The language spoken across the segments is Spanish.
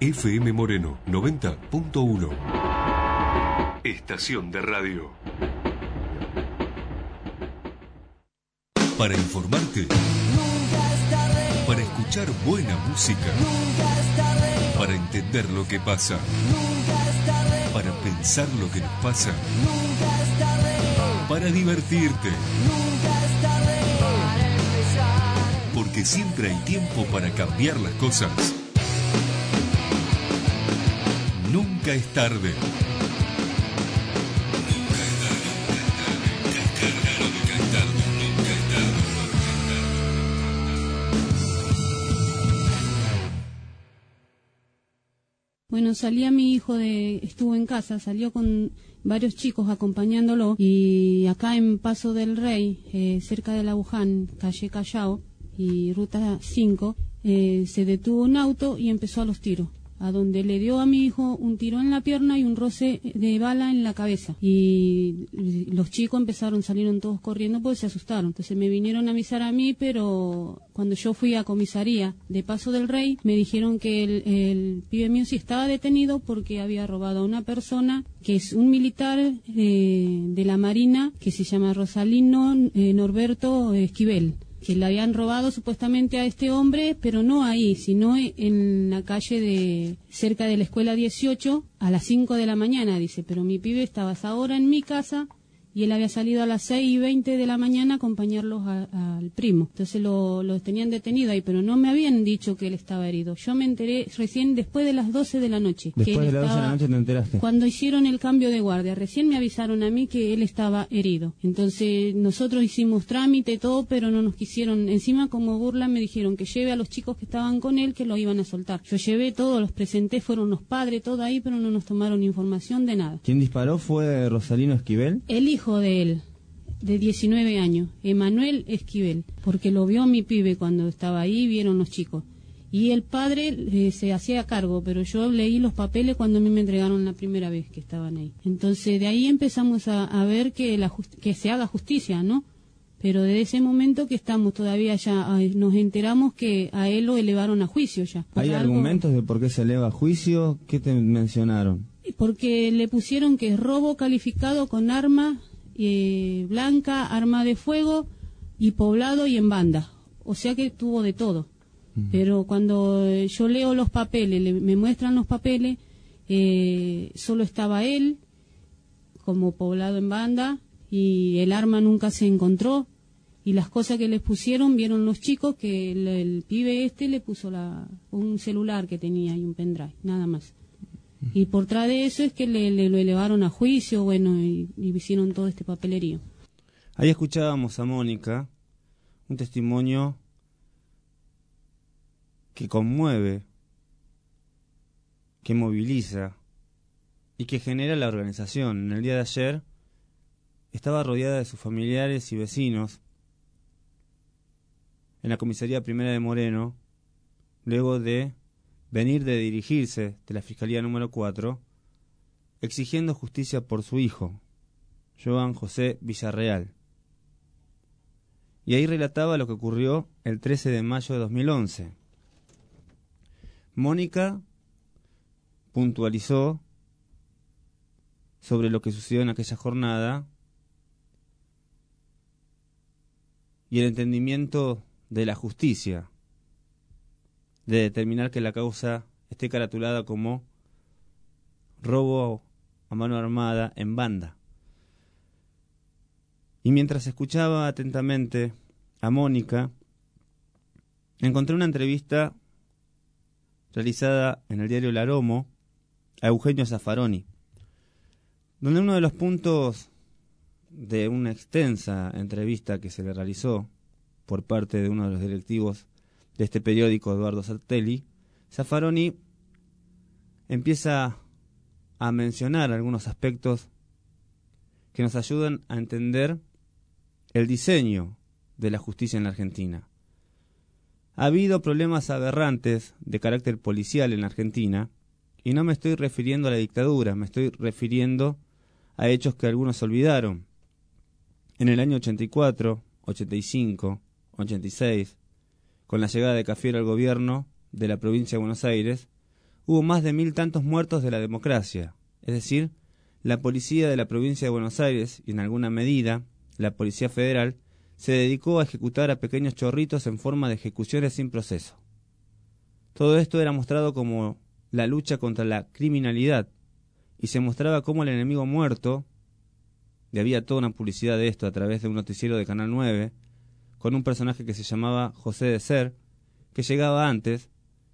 FM Moreno 90.1. Estación de radio. Para informarte, Nunca es tarde. Para escuchar buena música, Nunca es tarde. para entender lo que pasa, Nunca es tarde. para pensar lo que nos pasa, Nunca es tarde. para divertirte, Nunca es tarde. Para empezar. porque siempre hay tiempo para cambiar las cosas. Nunca es tarde. Bueno, salía mi hijo estuvo en casa, salió con varios chicos acompañándolo y acá en Paso del Rey, cerca de la Luján, calle Callao y ruta 5, se detuvo un auto y empezó a los tiros, a donde le dio a mi hijo un tiro en la pierna y un roce de bala en la cabeza. Y los chicos salieron todos corriendo porque se asustaron. Entonces me vinieron a avisar a mí, pero cuando yo fui a comisaría de Paso del Rey, me dijeron que el pibe mío sí estaba detenido porque había robado a una persona que es un militar de la Marina, que se llama Rosalino Norberto Esquivel, que le habían robado supuestamente a este hombre, pero no ahí, sino en la calle cerca de la escuela 18, a las 5 de la mañana, dice, pero mi pibe estaba a esa hora en mi casa y él había salido a las 6:20 de la mañana a acompañarlos al primo. Entonces lo tenían detenido ahí, pero no me habían dicho que él estaba herido. Yo me enteré recién después de las 12 de la noche. Después de las 12 de la noche te enteraste. Cuando hicieron el cambio de guardia, recién me avisaron a mí que él estaba herido. Entonces nosotros hicimos trámite, todo, pero no nos quisieron. Encima, como burla, me dijeron que lleve a los chicos que estaban con él, que lo iban a soltar. Yo llevé todo, los presenté, fueron los padres, todo ahí, pero no nos tomaron información de nada. ¿Quién disparó fue Rosalino Esquivel? El hijo de él, de 19 años, Emanuel Esquivel, porque lo vio mi pibe cuando estaba ahí, vieron los chicos. Y el padre se hacía cargo, pero yo leí los papeles cuando a mí me entregaron la primera vez que estaban ahí. Entonces de ahí empezamos a ver que se haga justicia, ¿no? Pero desde ese momento que estamos todavía ya, nos enteramos que a él lo elevaron a juicio ya. ¿Hay argumentos de por qué se eleva a juicio? ¿Qué te mencionaron? Porque le pusieron que es robo calificado con arma blanca, arma de fuego y poblado y en banda. O sea que tuvo de todo. Pero cuando yo leo los papeles, me muestran los papeles, solo estaba él como poblado en banda y el arma nunca se encontró. Y las cosas que les pusieron, vieron los chicos que el pibe le puso un celular que tenía y un pendrive, nada más. Y por tras de eso es que lo elevaron a juicio, bueno, y hicieron todo este papelerío. Ahí escuchábamos a Mónica, un testimonio que conmueve, que moviliza y que genera la organización. En el día de ayer estaba rodeada de sus familiares y vecinos en la comisaría primera de Moreno, luego de venir de dirigirse de la Fiscalía número 4, exigiendo justicia por su hijo, Joan José Villarreal. Y ahí relataba lo que ocurrió el 13 de mayo de 2011. Mónica puntualizó sobre lo que sucedió en aquella jornada y el entendimiento de la justicia, de determinar que la causa esté caratulada como robo a mano armada en banda. Y mientras escuchaba atentamente a Mónica, encontré una entrevista realizada en el diario El Aromo a Eugenio Zaffaroni, donde uno de los puntos de una extensa entrevista que se le realizó por parte de uno de los directivos de este periódico, Eduardo Sartelli, Zaffaroni empieza a mencionar algunos aspectos que nos ayudan a entender el diseño de la justicia en la Argentina. Ha habido problemas aberrantes de carácter policial en la Argentina, y no me estoy refiriendo a la dictadura, me estoy refiriendo a hechos que algunos olvidaron. En el año 84, 85, 86, con la llegada de Cafiero al gobierno de la provincia de Buenos Aires, hubo más de 1000 tantos muertos de la democracia, es decir, la policía de la provincia de Buenos Aires y en alguna medida la policía federal se dedicó a ejecutar a pequeños chorritos en forma de ejecuciones sin proceso. Todo esto era mostrado como la lucha contra la criminalidad y se mostraba como el enemigo muerto, y había toda una publicidad de esto a través de un noticiero de Canal 9, con un personaje que se llamaba José de Ser, que llegaba antes,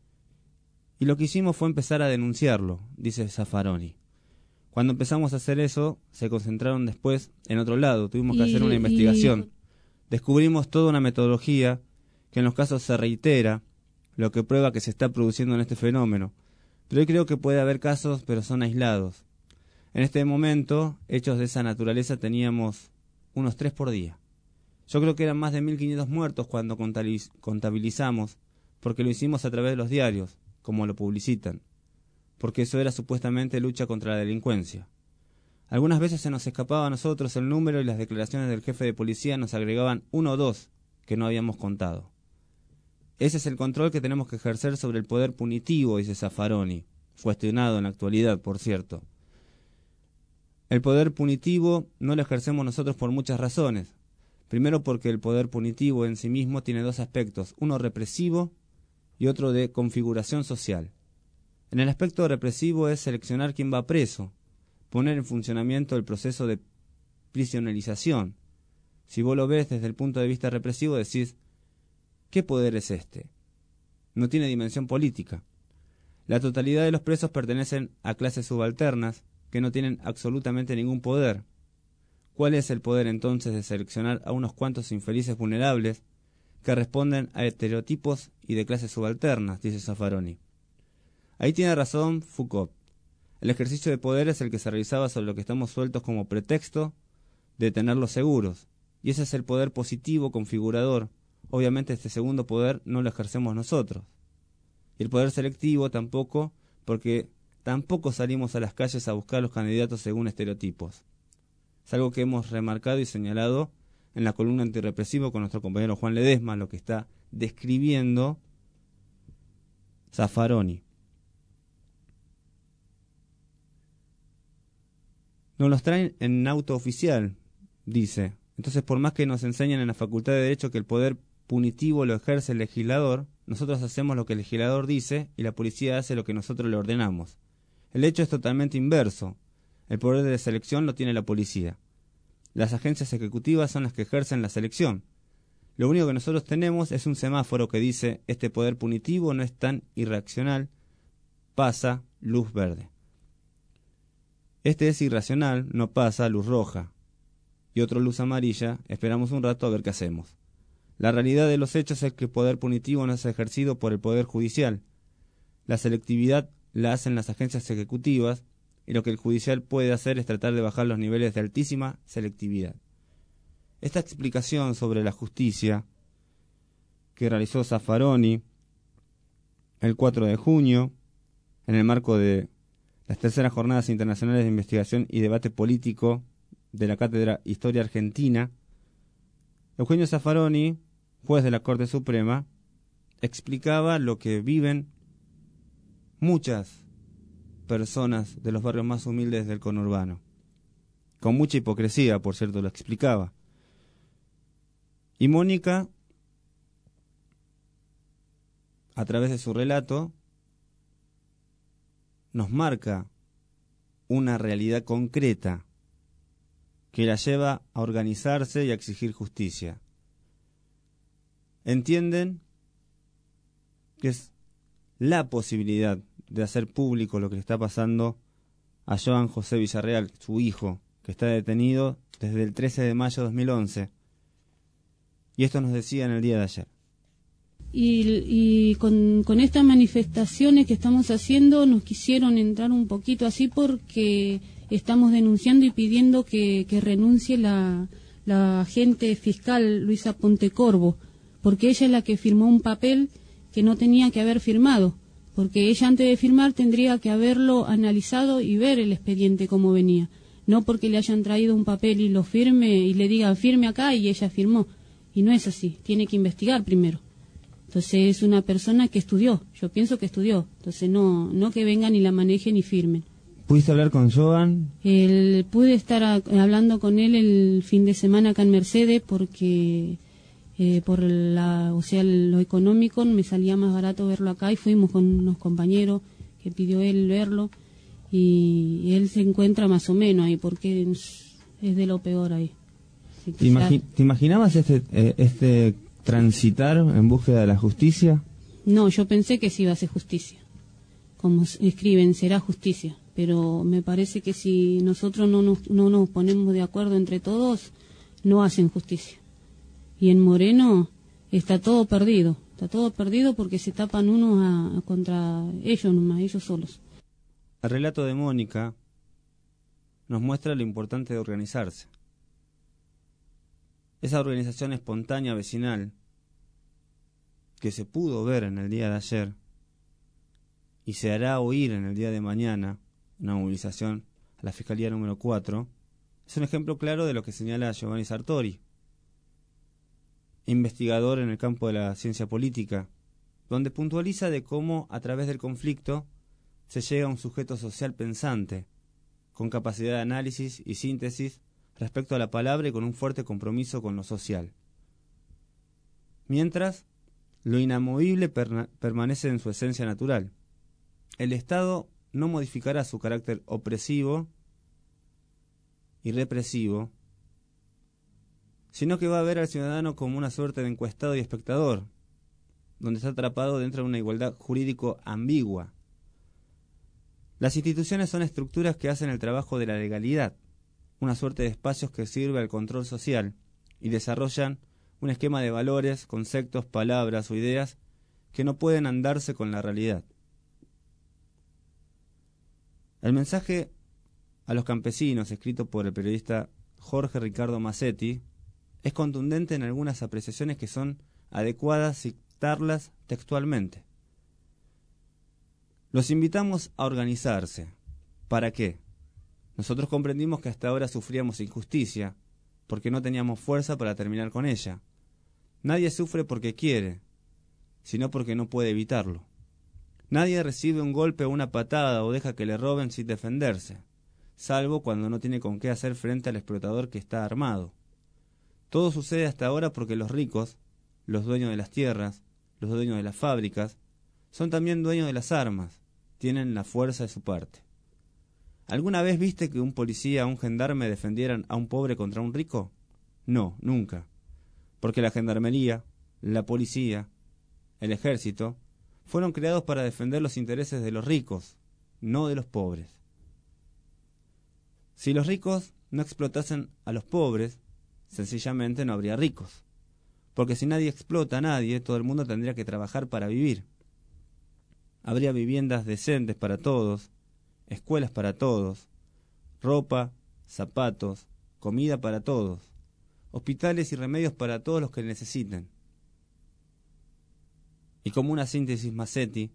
y lo que hicimos fue empezar a denunciarlo, dice Zaffaroni. Cuando empezamos a hacer eso, se concentraron después en otro lado, tuvimos que hacer una investigación. Descubrimos toda una metodología que en los casos se reitera, lo que prueba que se está produciendo en este fenómeno. Pero yo creo que puede haber casos, pero son aislados. En este momento, hechos de esa naturaleza teníamos unos 3 por día. Yo creo que eran más de 1500 muertos cuando contabilizamos, porque lo hicimos a través de los diarios, como lo publicitan, porque eso era supuestamente lucha contra la delincuencia. Algunas veces se nos escapaba a nosotros el número y las declaraciones del jefe de policía nos agregaban 1 o 2 que no habíamos contado. Ese es el control que tenemos que ejercer sobre el poder punitivo, dice Zaffaroni, cuestionado en la actualidad, por cierto. El poder punitivo no lo ejercemos nosotros por muchas razones. Primero porque el poder punitivo en sí mismo tiene 2 aspectos, uno represivo y otro de configuración social. En el aspecto represivo es seleccionar quién va preso, poner en funcionamiento el proceso de prisionerización. Si vos lo ves desde el punto de vista represivo, decís, ¿qué poder es este? No tiene dimensión política. La totalidad de los presos pertenecen a clases subalternas que no tienen absolutamente ningún poder. ¿Cuál es el poder entonces de seleccionar a unos cuantos infelices vulnerables que responden a estereotipos y de clases subalternas? Dice Zaffaroni. Ahí tiene razón Foucault. El ejercicio de poder es el que se realizaba sobre lo que estamos sueltos como pretexto de tenerlos seguros, y ese es el poder positivo configurador. Obviamente este segundo poder no lo ejercemos nosotros. Y el poder selectivo tampoco, porque tampoco salimos a las calles a buscar los candidatos según estereotipos. Es algo que hemos remarcado y señalado en la columna antirrepresivo con nuestro compañero Juan Ledesma, lo que está describiendo Zaffaroni. Nos los traen en auto oficial, dice. Entonces, por más que nos enseñen en la Facultad de Derecho que el poder punitivo lo ejerce el legislador, nosotros hacemos lo que el legislador dice y la policía hace lo que nosotros le ordenamos. El hecho es totalmente inverso. El poder de selección lo tiene la policía. Las agencias ejecutivas son las que ejercen la selección. Lo único que nosotros tenemos es un semáforo que dice este poder punitivo no es tan irracional, pasa luz verde. Este es irracional, no pasa luz roja. Y otro luz amarilla, esperamos un rato a ver qué hacemos. La realidad de los hechos es que el poder punitivo no es ejercido por el Poder Judicial. La selectividad la hacen las agencias ejecutivas y lo que el judicial puede hacer es tratar de bajar los niveles de altísima selectividad. Esta explicación sobre la justicia que realizó Zaffaroni el 4 de junio en el marco de las terceras jornadas internacionales de investigación y debate político de la Cátedra Historia Argentina, Eugenio Zaffaroni, juez de la Corte Suprema, explicaba lo que viven muchas personas de los barrios más humildes del conurbano. Con mucha hipocresía, por cierto, lo explicaba. Y Mónica, a través de su relato, nos marca una realidad concreta que la lleva a organizarse y a exigir justicia. Entienden que es la posibilidad de hacer público lo que le está pasando a Joan José Villarreal, su hijo, que está detenido desde el 13 de mayo de 2011. Y esto nos decía en el día de ayer. Y con estas manifestaciones que estamos haciendo nos quisieron entrar un poquito así porque estamos denunciando y pidiendo que renuncie la agente fiscal Luisa Pontecorvo, porque ella es la que firmó un papel que no tenía que haber firmado, porque ella antes de firmar tendría que haberlo analizado y ver el expediente cómo venía, no porque le hayan traído un papel y lo firme y le digan firme acá y ella firmó, y no es así, tiene que investigar primero. Entonces es una persona que estudió, yo pienso que estudió. Entonces no que vengan y la manejen y firmen. ¿Pudiste hablar con Joan? Pude estar hablando con él el fin de semana acá en Mercedes porque por lo económico me salía más barato verlo acá y fuimos con unos compañeros que pidió él verlo y él se encuentra más o menos ahí porque es de lo peor ahí. ¿Te imaginabas este transitar en búsqueda de la justicia? No, yo pensé que sí iba a ser justicia. Como escriben, será justicia. Pero me parece que si nosotros no nos ponemos de acuerdo entre todos, no hacen justicia. Y en Moreno está todo perdido. Está todo perdido porque se tapan unos contra ellos nomás, ellos solos. El relato de Mónica nos muestra lo importante de organizarse. Esa organización espontánea vecinal que se pudo ver en el día de ayer y se hará oír en el día de mañana, una movilización a la Fiscalía número 4, es un ejemplo claro de lo que señala Giovanni Sartori, investigador en el campo de la ciencia política, donde puntualiza de cómo a través del conflicto se llega a un sujeto social pensante, con capacidad de análisis y síntesis respecto a la palabra y con un fuerte compromiso con lo social. Mientras, lo inamovible permanece en su esencia natural. El Estado no modificará su carácter opresivo y represivo, sino que va a ver al ciudadano como una suerte de encuestado y espectador, donde está atrapado dentro de una igualdad jurídico ambigua. Las instituciones son estructuras que hacen el trabajo de la legalidad, una suerte de espacios que sirve al control social y desarrollan un esquema de valores, conceptos, palabras o ideas que no pueden andarse con la realidad. El mensaje a los campesinos, escrito por el periodista Jorge Ricardo Massetti, es contundente en algunas apreciaciones que son adecuadas citarlas textualmente. Los invitamos a organizarse. ¿Para qué? Nosotros comprendimos que hasta ahora sufríamos injusticia, porque no teníamos fuerza para terminar con ella. Nadie sufre porque quiere, sino porque no puede evitarlo. Nadie recibe un golpe o una patada o deja que le roben sin defenderse, salvo cuando no tiene con qué hacer frente al explotador que está armado. Todo sucede hasta ahora porque los ricos, los dueños de las tierras, los dueños de las fábricas, son también dueños de las armas, tienen la fuerza de su parte. ¿Alguna vez viste que un policía o un gendarme defendieran a un pobre contra un rico? No, nunca. Porque la gendarmería, la policía, el ejército, fueron creados para defender los intereses de los ricos, no de los pobres. Si los ricos no explotasen a los pobres, sencillamente no habría ricos. Porque si nadie explota a nadie, todo el mundo tendría que trabajar para vivir. Habría viviendas decentes para todos, escuelas para todos, ropa, zapatos, comida para todos, hospitales y remedios para todos los que necesiten. Y como una síntesis Massetti,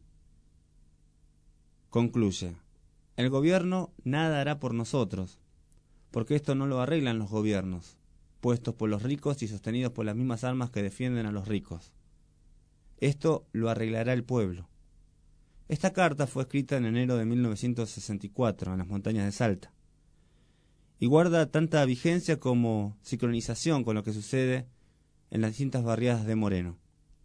concluye, el gobierno nada hará por nosotros, porque esto no lo arreglan los gobiernos, puestos por los ricos y sostenidos por las mismas armas que defienden a los ricos. Esto lo arreglará el pueblo. Esta carta fue escrita en enero de 1964 en las montañas de Salta y guarda tanta vigencia como sincronización con lo que sucede en las distintas barriadas de Moreno.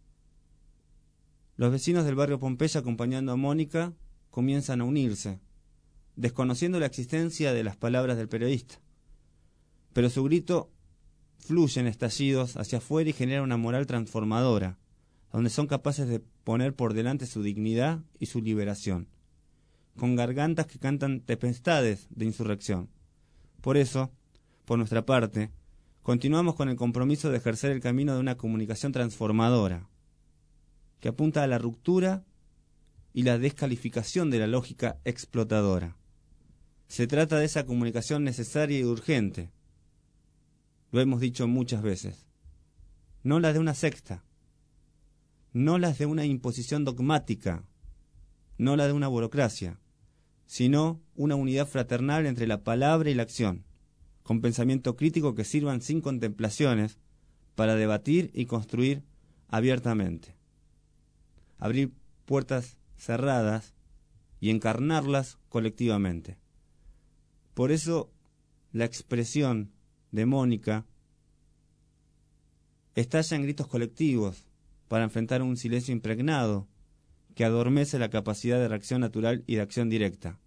Los vecinos del barrio Pompeya, acompañando a Mónica, comienzan a unirse, desconociendo la existencia de las palabras del periodista. Pero su grito fluye en estallidos hacia afuera y genera una moral transformadora, donde son capaces de poner por delante su dignidad y su liberación, con gargantas que cantan tempestades de insurrección. Por eso, por nuestra parte, continuamos con el compromiso de ejercer el camino de una comunicación transformadora, que apunta a la ruptura y la descalificación de la lógica explotadora. Se trata de esa comunicación necesaria y urgente. Lo hemos dicho muchas veces. No la de una secta, no las de una imposición dogmática, no la de una burocracia, sino una unidad fraternal entre la palabra y la acción, con pensamiento crítico que sirvan sin contemplaciones para debatir y construir abiertamente. abrir puertas cerradas y encarnarlas colectivamente. Por eso la expresión de Mónica estalla en gritos colectivos para enfrentar un silencio impregnado que adormece la capacidad de reacción natural y de acción directa.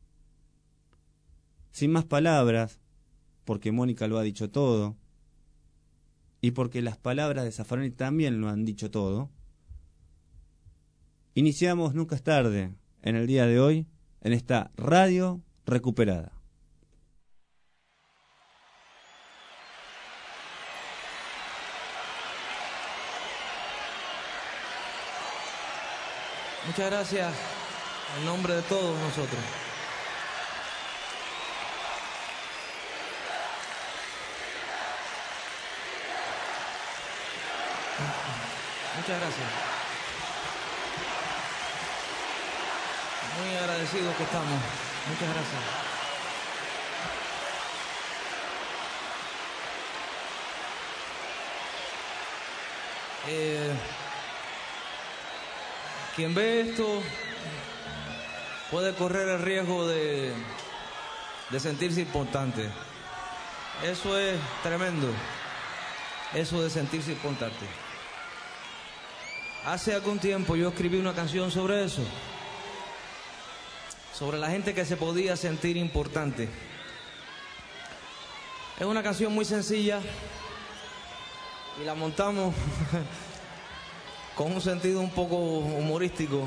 Sin más palabras, porque Mónica lo ha dicho todo, y porque las palabras de Zaffaroni también lo han dicho todo, iniciamos Nunca es tarde en el día de hoy en esta radio recuperada. Muchas gracias en nombre de todos nosotros. Muchas gracias. Muy agradecidos que estamos. Muchas gracias. Quien ve esto puede correr el riesgo de sentirse importante. Eso es tremendo. Eso de sentirse importante. Hace algún tiempo yo escribí una canción sobre eso, sobre la gente que se podía sentir importante. Es una canción muy sencilla y la montamos con un sentido un poco humorístico.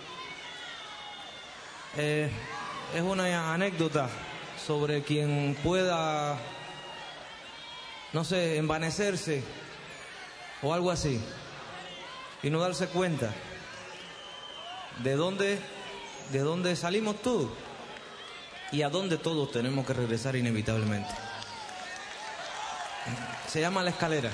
Es una anécdota sobre quien pueda, no sé, envanecerse o algo así y no darse cuenta de dónde salimos todos y a dónde todos tenemos que regresar inevitablemente. Se llama La Escalera.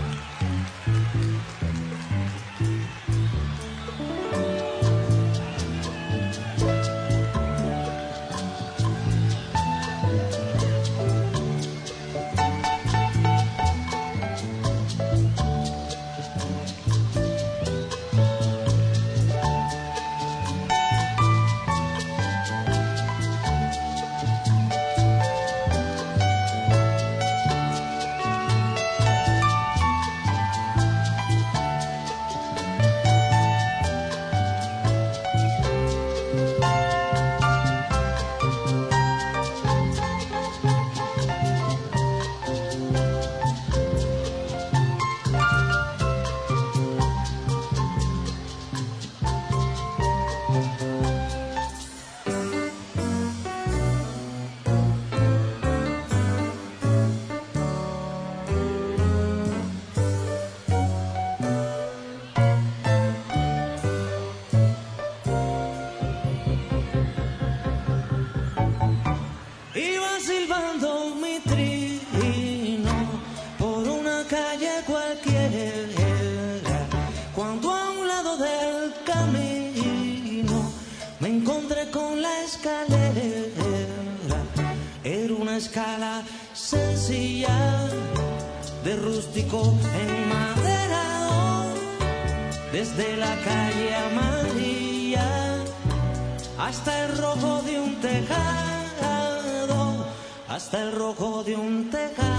Escala sencilla de rústico enmaderado, desde la calle amarilla hasta el rojo de un tejado, hasta el rojo de un tejado.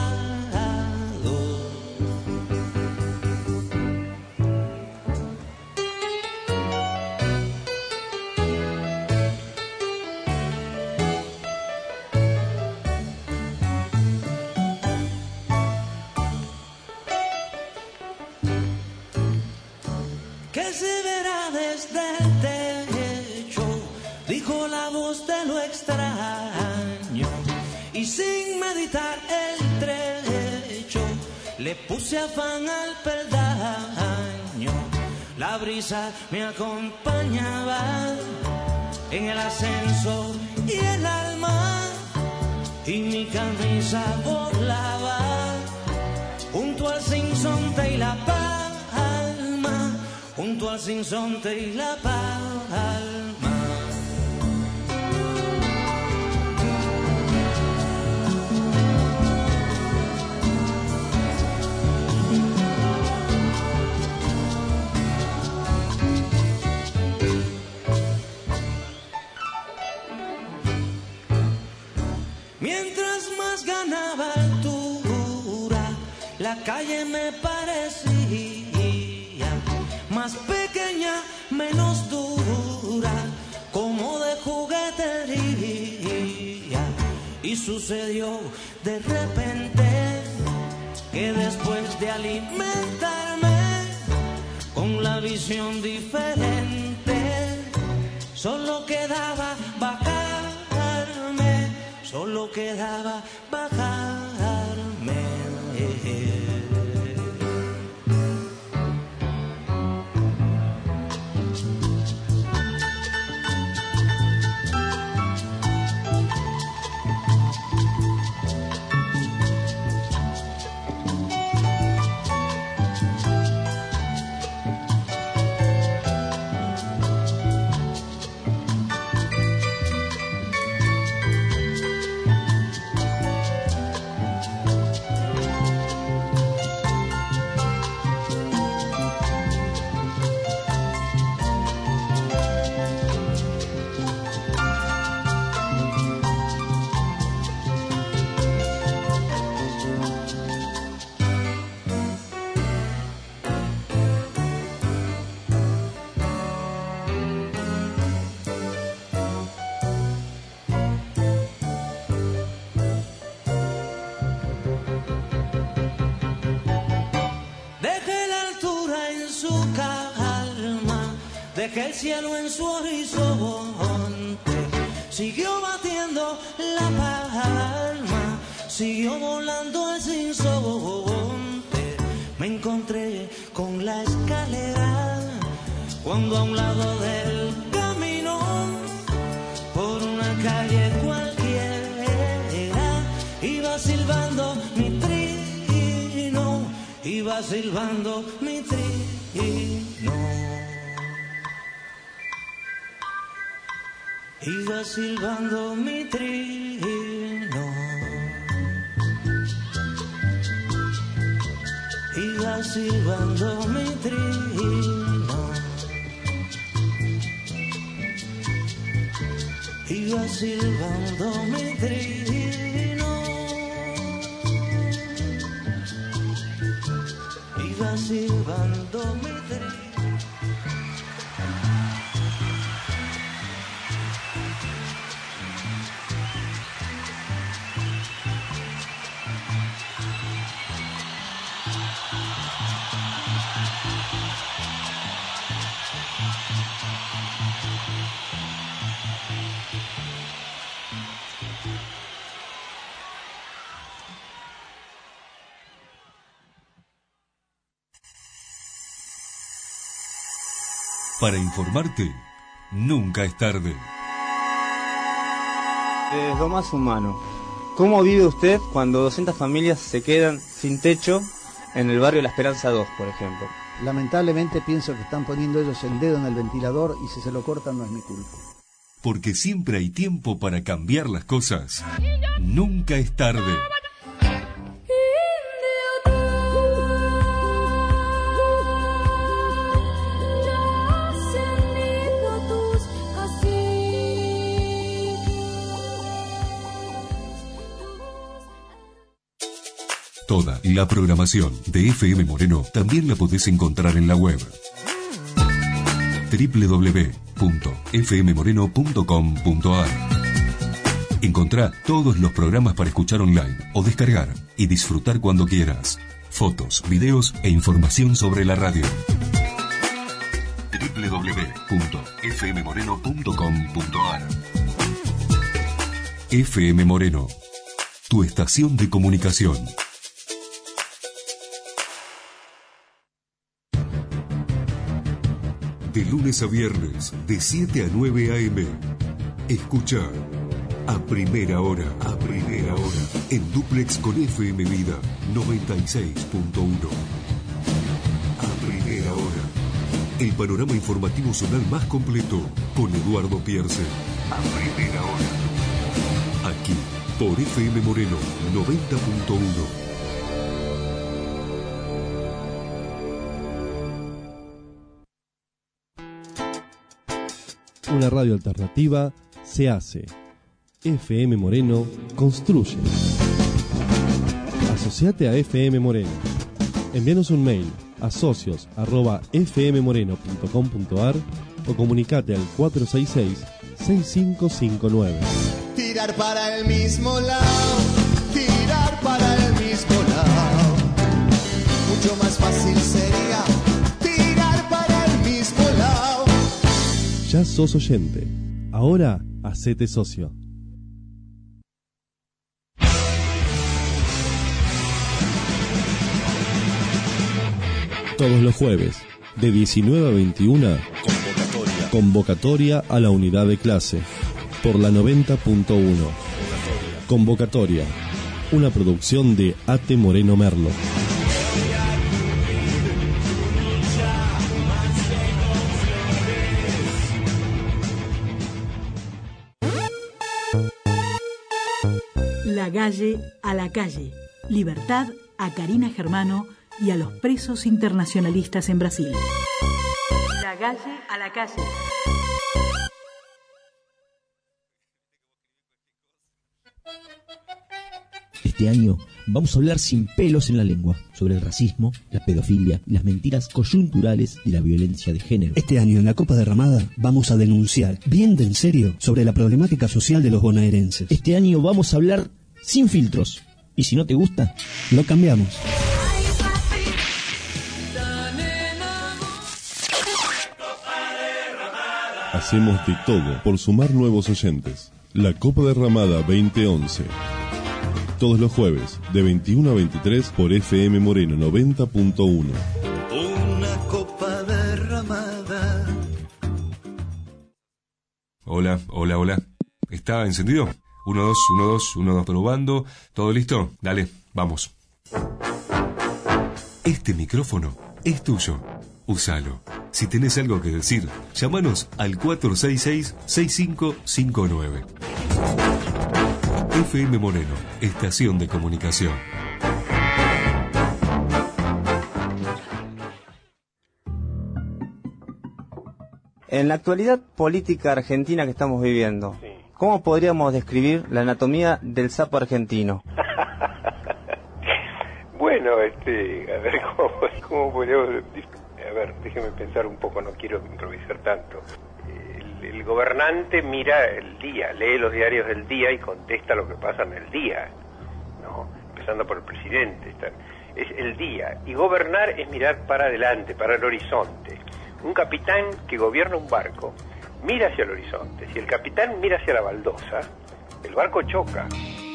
Le puse afán al peldaño, la brisa me acompañaba en el ascenso y el alma, y mi camisa volaba junto al sinsonte y la palma, junto al sinsonte y la palma. la calle me parecía más pequeña, menos dura, como de juguetería. Y sucedió de repente que después de alimentarme con la visión diferente, solo quedaba bajarme, solo quedaba bajarme. Dejé el cielo en su horizonte, siguió batiendo la palma, siguió volando el sinsonte. Me encontré con la escalera cuando a un lado del camino, por una calle cualquiera, iba silbando mi trino, iba silbando mi trino. Iba silbando mi trino, iba silbando mi trino, iba silbando mi trino, iba silbando mi trino. Para informarte, nunca es tarde. Es lo más humano. ¿Cómo vive usted cuando 200 familias se quedan sin techo en el barrio La Esperanza 2, por ejemplo? Lamentablemente pienso que están poniendo ellos el dedo en el ventilador y si se lo cortan no es mi culpa. Porque siempre hay tiempo para cambiar las cosas. Nunca es tarde. Toda la programación de FM Moreno también la podés encontrar en la web www.fmmoreno.com.ar. Encontrá todos los programas para escuchar online o descargar y disfrutar cuando quieras. Fotos, videos e información sobre la radio. www.fmmoreno.com.ar. FM Moreno, tu estación de comunicación. De lunes a viernes, de 7 a 9 a.m. Escucha a primera hora, en dúplex con FM Vida 96.1. A primera hora, el panorama informativo zonal más completo con Eduardo Pierce. A primera hora, aquí por FM Moreno 90.1. Una radio alternativa se hace. FM Moreno construye. Asociate a FM Moreno. Envíanos un mail a socios@fmmoreno.com.ar o comunicate al 466-6559. Tirar para el mismo lado, tirar para el mismo lado. Mucho más fácil sería tirar para el mismo lado. Ya sos oyente. Ahora, hacete socio. Todos los jueves, de 19 a 21, convocatoria a la unidad de clase, por la 90.1. Convocatoria, una producción de Ate Moreno Merlo. La Galle a la calle. Libertad a Karina Germano y a los presos internacionalistas en Brasil. La Galle a la calle. Este año vamos a hablar sin pelos en la lengua sobre el racismo, la pedofilia y las mentiras coyunturales de la violencia de género. Este año en la Copa Derramada vamos a denunciar bien de en serio sobre la problemática social de los bonaerenses. Este año vamos a hablar sin filtros. Y si no te gusta, lo cambiamos. Hacemos de todo por sumar nuevos oyentes. La Copa Derramada 2011. Todos los jueves, de 21 a 23 por FM Moreno 90.1. Una copa derramada. Hola, hola, hola. ¿Está encendido? 1, 2, 1, 2, 1, 2, probando. ¿Todo listo? Dale, vamos. Este micrófono es tuyo. Úsalo. Si tenés algo que decir, llámanos al 466-6559. FM Moreno, estación de comunicación. En la actualidad política argentina que estamos viviendo, sí, ¿cómo podríamos describir la anatomía del sapo argentino? Bueno, a ver, ¿cómo podríamos... A ver, déjeme pensar un poco, no quiero improvisar tanto. El gobernante mira el día, lee los diarios del día y contesta lo que pasa en el día, ¿no? Empezando por el presidente. Es el día. Y gobernar es mirar para adelante, para el horizonte. Un capitán que gobierna un barco mira hacia el horizonte. Si el capitán mira hacia la baldosa, el barco choca.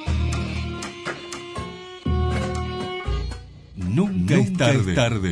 Nunca es tarde.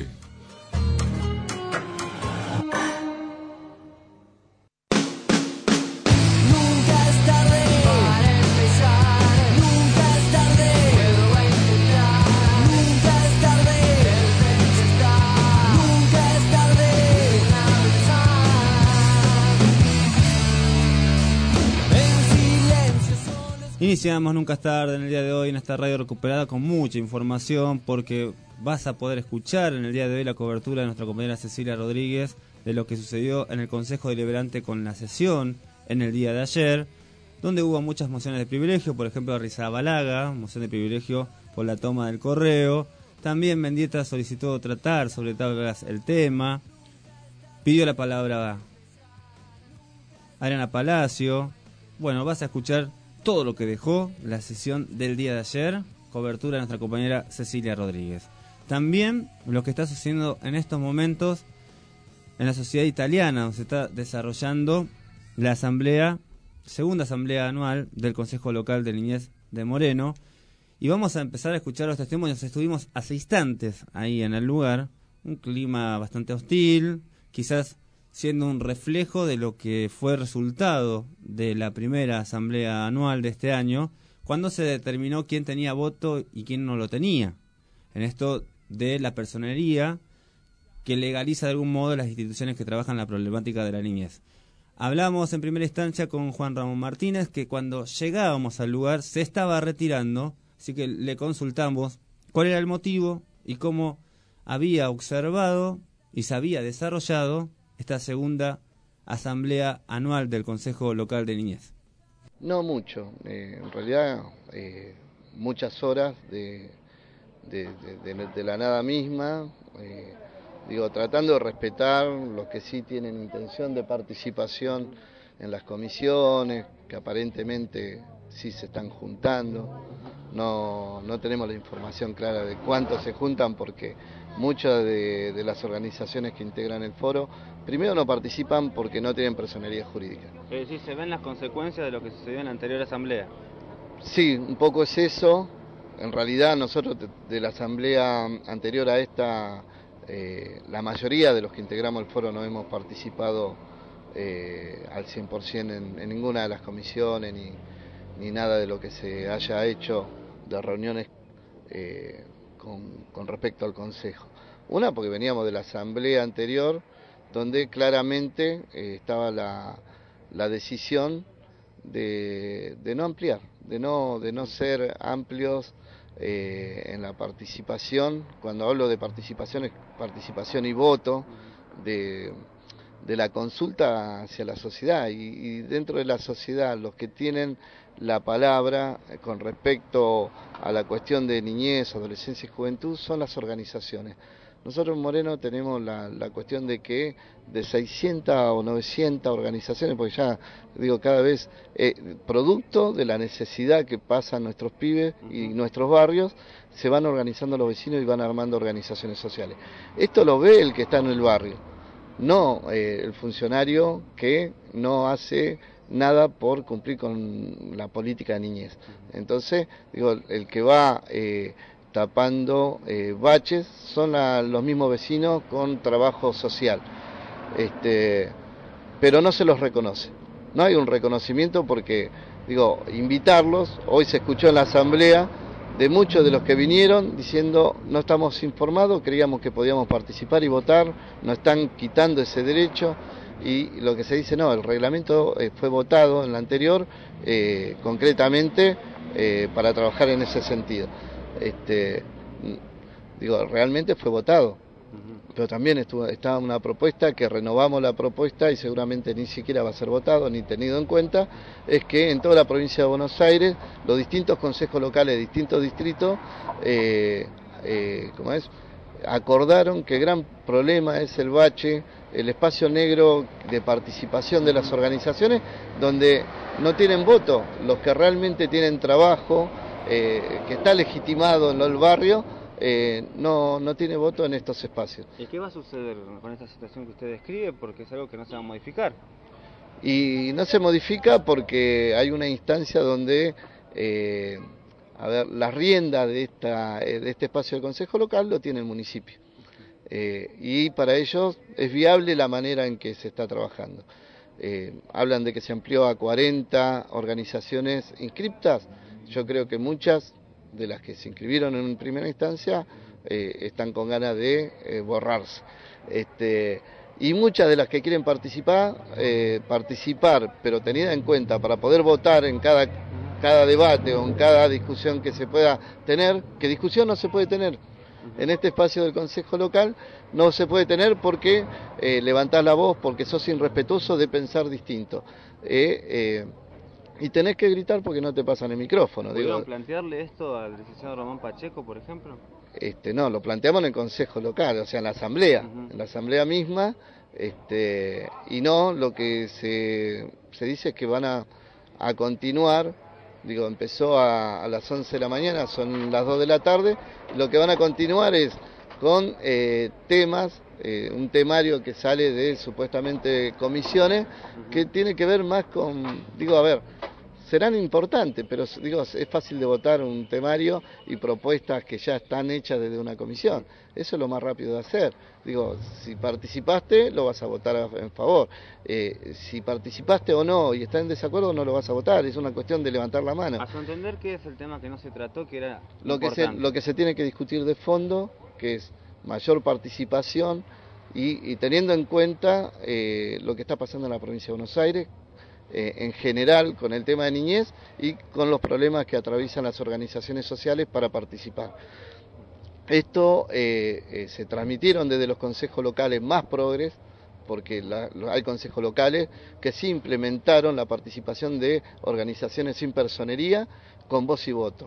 Iniciamos Nunca es tarde en el día de hoy en esta radio recuperada con mucha información, porque vas a poder escuchar en el día de hoy la cobertura de nuestra compañera Cecilia Rodríguez de lo que sucedió en el Consejo Deliberante con la sesión en el día de ayer, donde hubo muchas mociones de privilegio, por ejemplo de Rizabalaga, moción de privilegio por la toma del correo. También Mendieta solicitó tratar sobre tablas el tema, pidió la palabra Ariana Palacio. Bueno, vas a escuchar todo lo que dejó la sesión del día de ayer, cobertura de nuestra compañera Cecilia Rodríguez. También lo que está sucediendo en estos momentos en la sociedad italiana, donde se está desarrollando la segunda asamblea anual del Consejo Local de Niñez de Moreno, y vamos a empezar a escuchar los testimonios. Estuvimos hace instantes ahí en el lugar, un clima bastante hostil, quizás siendo un reflejo de lo que fue resultado de la primera asamblea anual de este año, cuando se determinó quién tenía voto y quién no lo tenía. En esto de la personería que legaliza de algún modo las instituciones que trabajan la problemática de la niñez. Hablamos en primera instancia con Juan Ramón Martínez, que cuando llegábamos al lugar se estaba retirando, así que le consultamos cuál era el motivo y cómo había observado y se había desarrollado esta segunda asamblea anual del Consejo Local de Niñez. No mucho, en realidad muchas horas de de la nada misma, tratando de respetar los que sí tienen intención de participación en las comisiones, que aparentemente sí se están juntando. No tenemos la información clara de cuántos se juntan, porque muchas de las organizaciones que integran el foro, primero no participan porque no tienen personería jurídica. Es decir, ¿se ven las consecuencias de lo que sucedió en la anterior asamblea? Sí, un poco es eso. En realidad nosotros de la asamblea anterior a esta, la mayoría de los que integramos el foro no hemos participado al 100% en ninguna de las comisiones ni nada de lo que se haya hecho de reuniones con respecto al Consejo. Una, porque veníamos de la asamblea anterior, donde claramente estaba la decisión de no ampliar, de no ser amplios en la participación. Cuando hablo de participación, es participación y voto de la consulta hacia la sociedad, y dentro de la sociedad los que tienen la palabra con respecto a la cuestión de niñez, adolescencia y juventud son las organizaciones. Nosotros en Moreno tenemos la cuestión de que de 600 o 900 organizaciones, porque ya digo cada vez, producto de la necesidad que pasan nuestros pibes y nuestros barrios, se van organizando los vecinos y van armando organizaciones sociales. Esto lo ve el que está en el barrio, no el funcionario que no hace nada por cumplir con la política de niñez. Entonces, el que va tapando baches son los mismos vecinos con trabajo social, pero no se los reconoce. No hay un reconocimiento porque, invitarlos, hoy se escuchó en la asamblea de muchos de los que vinieron diciendo no estamos informados, creíamos que podíamos participar y votar, nos están quitando ese derecho. Y lo que se dice, no, el reglamento fue votado en la anterior, concretamente para trabajar en ese sentido. Realmente fue votado, pero también estaba una propuesta que renovamos la propuesta y seguramente ni siquiera va a ser votado ni tenido en cuenta, es que en toda la provincia de Buenos Aires los distintos consejos locales de distintos distritos, acordaron que el gran problema es el bache, el espacio negro de participación de las organizaciones, donde no tienen voto los que realmente tienen trabajo, que está legitimado en el barrio, no tiene voto en estos espacios. ¿Y qué va a suceder con esta situación que usted describe? Porque es algo que no se va a modificar. Y no se modifica porque hay una instancia donde las riendas de este espacio del Consejo Local lo tiene el municipio. Y para ellos es viable la manera en que se está trabajando. Hablan de que se amplió a 40 organizaciones inscriptas. Yo creo que muchas de las que se inscribieron en primera instancia están con ganas de borrarse. Y muchas de las que quieren participar, pero tenida en cuenta para poder votar en cada debate o en cada discusión que se pueda tener, que discusión no se puede tener. En este espacio del Consejo Local no se puede tener porque levantás la voz, porque sos irrespetuoso de pensar distinto. Y tenés que gritar porque no te pasan el micrófono. ¿Pudieron plantearle esto al licenciado Román Pacheco, por ejemplo? No, lo planteamos en el Consejo Local, o sea, en la Asamblea, en la Asamblea misma, y no, lo que se dice es que van a continuar. Empezó a las 11 de la mañana, son las 2 de la tarde, lo que van a continuar es con temas, un temario que sale de supuestamente comisiones, que tiene que ver más con, serán importantes, pero es fácil de votar un temario y propuestas que ya están hechas desde una comisión. Eso es lo más rápido de hacer. Si participaste, lo vas a votar en favor. Si participaste o no y estás en desacuerdo, no lo vas a votar. Es una cuestión de levantar la mano. A su entender, ¿qué es el tema que no se trató, que era lo que se tiene que discutir de fondo, que es mayor participación y teniendo en cuenta lo que está pasando en la provincia de Buenos Aires, en general con el tema de niñez y con los problemas que atraviesan las organizaciones sociales para participar. Esto se transmitieron desde los consejos locales más progres, porque hay consejos locales que sí implementaron la participación de organizaciones sin personería con voz y voto.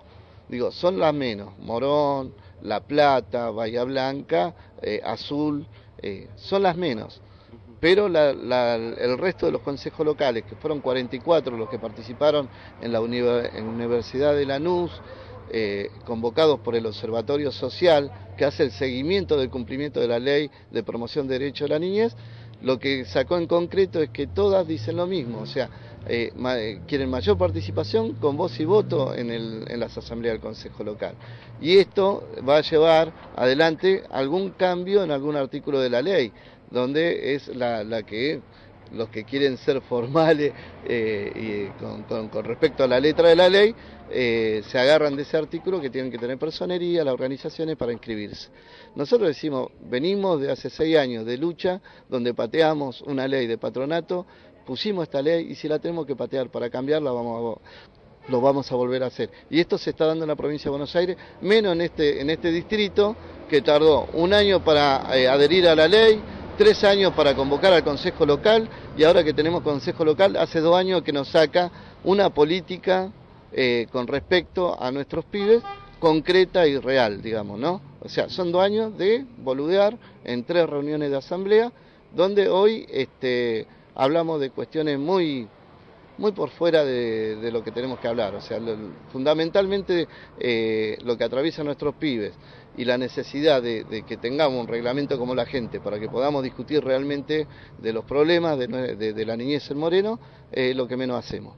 Digo, son las menos, Morón, La Plata, Bahía Blanca, Azul, son las menos. Pero el resto de los consejos locales, que fueron 44 los que participaron en la Universidad de Lanús, convocados por el Observatorio Social, que hace el seguimiento del cumplimiento de la Ley de Promoción de Derechos de la Niñez, lo que sacó en concreto es que todas dicen lo mismo, o sea, quieren mayor participación con voz y voto en las asambleas del Consejo Local. Y esto va a llevar adelante algún cambio en algún artículo de la ley, donde es la que los que quieren ser formales con respecto a la letra de la ley, se agarran de ese artículo que tienen que tener personería, las organizaciones para inscribirse. Nosotros decimos, venimos de hace 6 años de lucha, donde pateamos una ley de patronato, pusimos esta ley y si la tenemos que patear para cambiarla, lo vamos a volver a hacer. Y esto se está dando en la provincia de Buenos Aires, menos en este distrito, que tardó 1 año para adherir a la ley, 3 años para convocar al Consejo Local, y ahora que tenemos Consejo Local, hace 2 años que nos saca una política con respecto a nuestros pibes, concreta y real, digamos, ¿no? O sea, son 2 años de boludear en 3 reuniones de asamblea, donde hoy hablamos de cuestiones muy por fuera de lo que tenemos que hablar, o sea, fundamentalmente lo que atraviesa nuestros pibes y la necesidad de que tengamos un reglamento como la gente para que podamos discutir realmente de los problemas de la niñez en Moreno, lo que menos hacemos.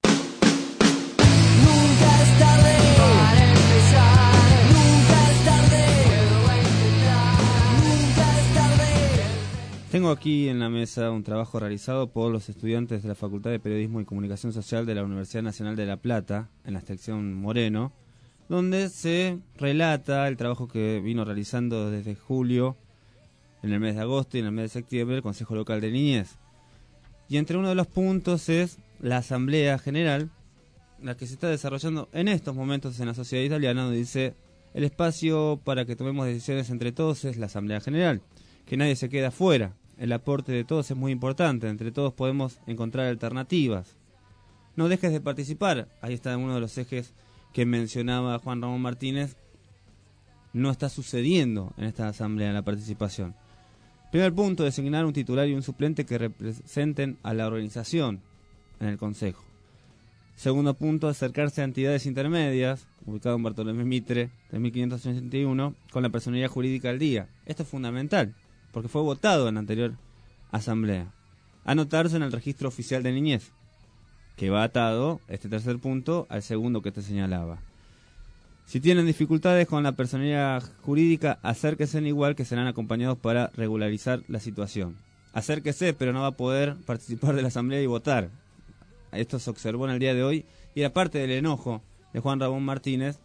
Nunca es tarde para empezar, nunca es tarde, lo voy a intentar, nunca es tarde. Tengo aquí en la mesa un trabajo realizado por los estudiantes de la Facultad de Periodismo y Comunicación Social de la Universidad Nacional de La Plata, en la sección Moreno, donde se relata el trabajo que vino realizando desde julio, en el mes de agosto y en el mes de septiembre, el Consejo Local de Niñez. Y entre uno de los puntos es la Asamblea General, la que se está desarrollando en estos momentos en la sociedad italiana, donde dice, el espacio para que tomemos decisiones entre todos es la Asamblea General, que nadie se queda afuera. El aporte de todos es muy importante, entre todos podemos encontrar alternativas. No dejes de participar, ahí está uno de los ejes que mencionaba Juan Ramón Martínez. No está sucediendo en esta asamblea la participación. Primer punto, designar un titular y un suplente que representen a la organización en el Consejo. Segundo punto, acercarse a entidades intermedias, ubicado en Bartolomé Mitre, 3581, con la personería jurídica al día. Esto es fundamental, porque fue votado en la anterior asamblea. Anotarse en el registro oficial de niñez, que va atado, este tercer punto, al segundo que te señalaba. Si tienen dificultades con la personería jurídica, acérquense igual, que serán acompañados para regularizar la situación. Acérquese, pero no va a poder participar de la asamblea y votar. Esto se observó en el día de hoy, y era parte del enojo de Juan Ramón Martínez,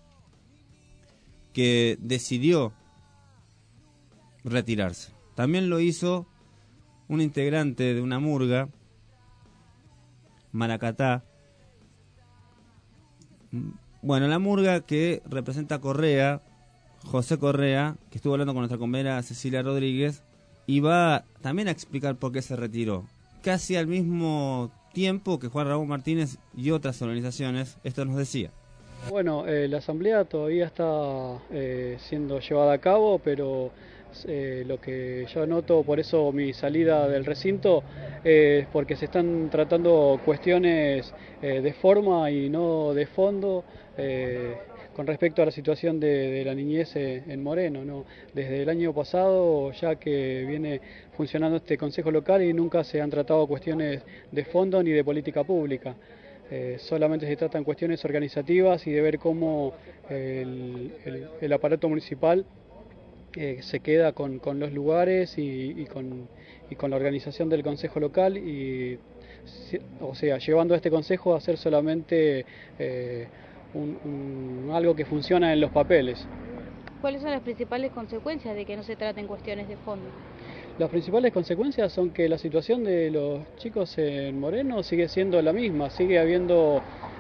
que decidió retirarse. También lo hizo un integrante de una murga, Maracatá. Bueno, la murga que representa a Correa, José Correa, que estuvo hablando con nuestra compañera Cecilia Rodríguez, y va también a explicar por qué se retiró. Casi al mismo tiempo que Juan Ramón Martínez y otras organizaciones, esto nos decía. Bueno, la asamblea todavía está siendo llevada a cabo, pero lo que yo noto, por eso mi salida del recinto, es porque se están tratando cuestiones de forma y no de fondo con respecto a la situación de la niñez en Moreno, ¿no? Desde el año pasado ya que viene funcionando este consejo local y nunca se han tratado cuestiones de fondo ni de política pública. Solamente se tratan cuestiones organizativas y de ver cómo el aparato municipal se queda con los lugares y con la organización del consejo local, y o sea, llevando a este consejo a hacer solamente algo que funciona en los papeles. ¿Cuáles son las principales consecuencias de que no se traten cuestiones de fondo? Las principales consecuencias son que la situación de los chicos en Moreno sigue siendo la misma, sigue habiendo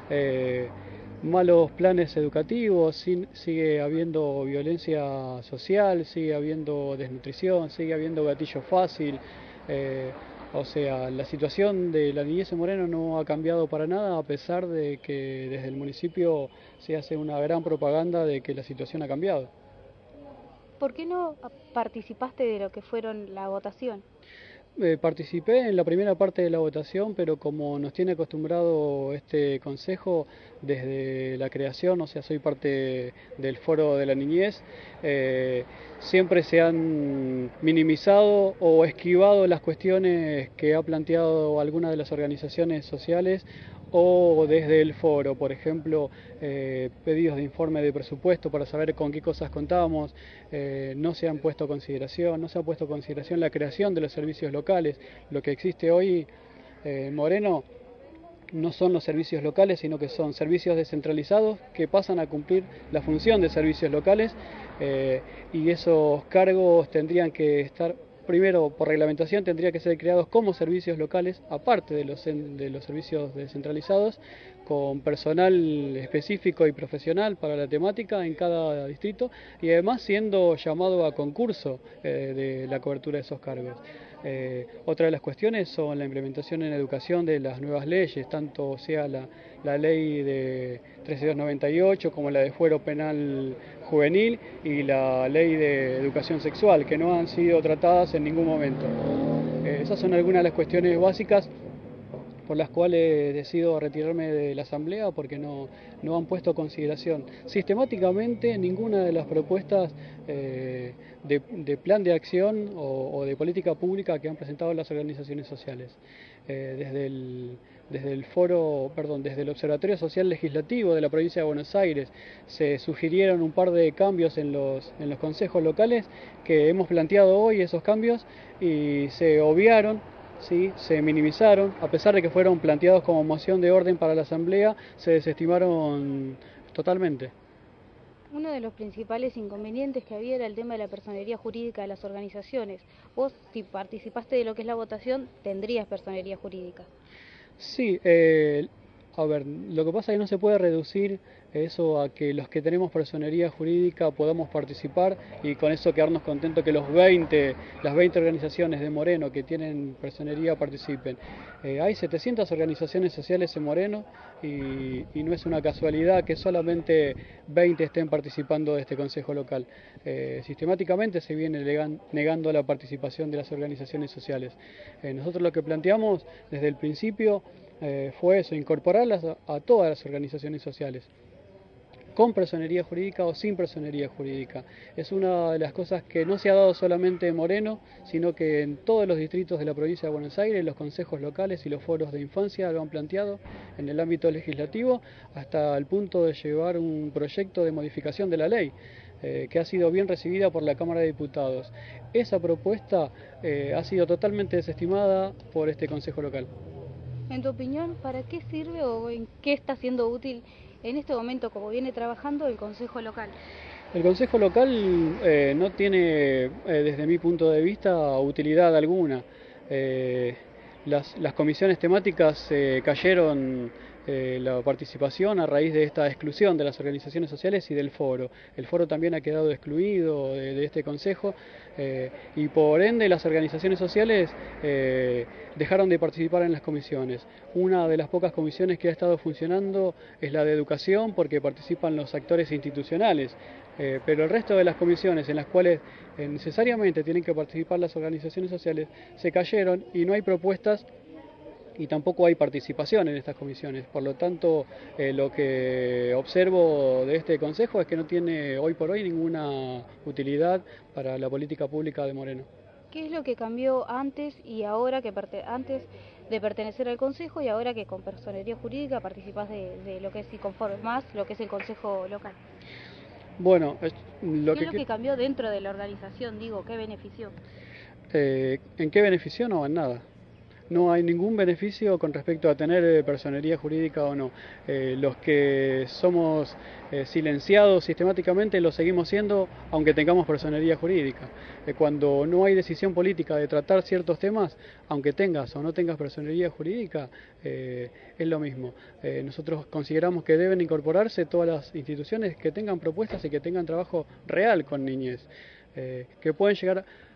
malos planes educativos, sigue habiendo violencia social, sigue habiendo desnutrición, sigue habiendo gatillo fácil. O sea, la situación de la niñez en Moreno no ha cambiado para nada, a pesar de que desde el municipio se hace una gran propaganda de que la situación ha cambiado. ¿Por qué no participaste de lo que fueron la votación? Participé en la primera parte de la votación, pero como nos tiene acostumbrado este consejo desde la creación, o sea, soy parte del Foro de la Niñez, siempre se han minimizado o esquivado las cuestiones que ha planteado alguna de las organizaciones sociales o desde el foro, por ejemplo, pedidos de informe de presupuesto para saber con qué cosas contábamos, no se han puesto a consideración, no se ha puesto a consideración la creación de los servicios locales. Lo que existe hoy en Moreno no son los servicios locales, sino que son servicios descentralizados que pasan a cumplir la función de servicios locales, y esos cargos tendrían que estar, primero, por reglamentación, tendría que ser creados como servicios locales, aparte de los servicios descentralizados, con personal específico y profesional para la temática en cada distrito, y además siendo llamado a concurso de la cobertura de esos cargos. Otra de las cuestiones son la implementación en educación de las nuevas leyes, tanto sea la ley de 13298 como la de fuero penal juvenil y la ley de educación sexual, que no han sido tratadas en ningún momento. Esas son algunas de las cuestiones básicas por las cuales decido retirarme de la asamblea, porque no han puesto en consideración sistemáticamente ninguna de las propuestas de plan de acción o de política pública que han presentado las organizaciones sociales. Desde el Observatorio Social Legislativo de la provincia de Buenos Aires se sugirieron un par de cambios en los consejos locales que hemos planteado hoy, esos cambios, y se obviaron. Sí, se minimizaron, a pesar de que fueron planteados como moción de orden para la asamblea, se desestimaron totalmente. Uno de los principales inconvenientes que había era el tema de la personería jurídica de las organizaciones. Vos, si participaste de lo que es la votación, tendrías personería jurídica. Sí, a ver, lo que pasa es que no se puede reducir eso a que los que tenemos personería jurídica podamos participar y con eso quedarnos contentos que las 20 organizaciones de Moreno que tienen personería participen. Hay 700 organizaciones sociales en Moreno y no es una casualidad que solamente 20 estén participando de este consejo local. Sistemáticamente se viene negando la participación de las organizaciones sociales. Nosotros lo que planteamos desde el principio fue eso, incorporarlas a todas las organizaciones sociales, con personería jurídica o sin personería jurídica. Es una de las cosas que no se ha dado solamente en Moreno, sino que en todos los distritos de la provincia de Buenos Aires, los consejos locales y los foros de infancia lo han planteado en el ámbito legislativo, hasta el punto de llevar un proyecto de modificación de la ley, que ha sido bien recibida por la Cámara de Diputados. Esa propuesta ha sido totalmente desestimada por este consejo local. En tu opinión, ¿para qué sirve o en qué está siendo útil en este momento, como viene trabajando, el Consejo Local? El Consejo Local no tiene, desde mi punto de vista, utilidad alguna. Las comisiones temáticas cayeron la participación a raíz de esta exclusión de las organizaciones sociales y del foro. El foro también ha quedado excluido de este consejo y por ende las organizaciones sociales dejaron de participar en las comisiones. Una de las pocas comisiones que ha estado funcionando es la de educación, porque participan los actores institucionales, pero el resto de las comisiones en las cuales necesariamente tienen que participar las organizaciones sociales se cayeron y no hay propuestas y tampoco hay participación en estas comisiones. Por lo tanto, lo que observo de este consejo es que no tiene hoy por hoy ninguna utilidad para la política pública de Moreno. ¿Qué es lo que cambió antes y ahora, antes de pertenecer al consejo y ahora que con personería jurídica participás de lo que es y conformás lo que es el consejo local? Bueno, ¿Qué es lo que cambió dentro de la organización? Digo, ¿qué benefició? ¿En qué benefició? No, en nada. No hay ningún beneficio con respecto a tener personería jurídica o no. Los que somos silenciados sistemáticamente lo seguimos siendo aunque tengamos personería jurídica. Cuando no hay decisión política de tratar ciertos temas, aunque tengas o no tengas personería jurídica, es lo mismo. Nosotros consideramos que deben incorporarse todas las instituciones que tengan propuestas y que tengan trabajo real con niñez, que pueden llegar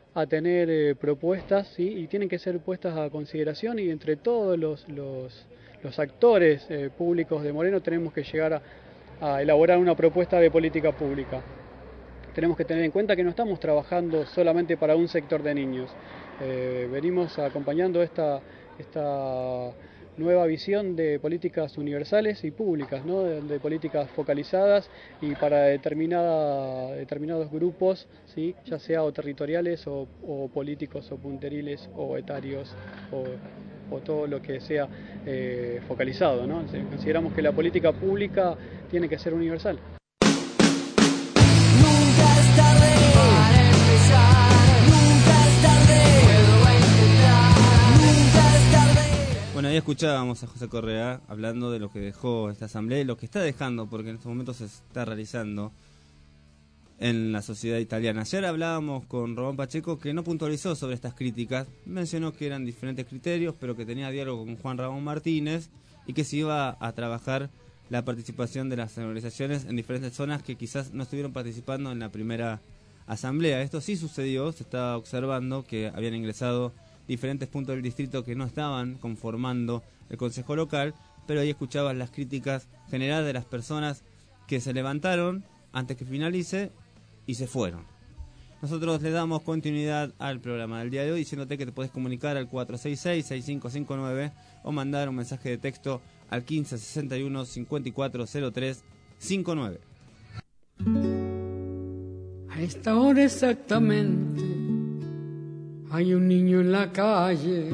a tener propuestas, ¿sí? Y tienen que ser puestas a consideración, y entre todos los actores públicos de Moreno tenemos que llegar a elaborar una propuesta de política pública. Tenemos que tener en cuenta que no estamos trabajando solamente para un sector de niños. Venimos acompañando esta nueva visión de políticas universales y públicas, ¿no? De políticas focalizadas y para determinados grupos, ¿sí? Ya sea o territoriales o políticos o punteriles o etarios o todo lo que sea focalizado, ¿no? Consideramos que la política pública tiene que ser universal. Nunca es tarde para empezar, nunca es tarde, vuelvo a intentar, nunca es tarde. Bueno, ahí escuchábamos a José Correa hablando de lo que dejó esta asamblea y lo que está dejando, porque en estos momentos se está realizando en la sociedad italiana. Ayer hablábamos con Román Pacheco, que no puntualizó sobre estas críticas, mencionó que eran diferentes criterios, pero que tenía diálogo con Juan Ramón Martínez y que se iba a trabajar la participación de las organizaciones en diferentes zonas que quizás no estuvieron participando en la primera asamblea. Esto sí sucedió, se estaba observando que habían ingresado diferentes puntos del distrito que no estaban conformando el consejo local, pero ahí escuchabas las críticas generadas de las personas que se levantaron antes que finalice y se fueron. Nosotros le damos continuidad al programa del día de hoy diciéndote que te puedes comunicar al 466-6559 o mandar un mensaje de texto al 1561-540359. A esta hora exactamente hay un niño en la calle.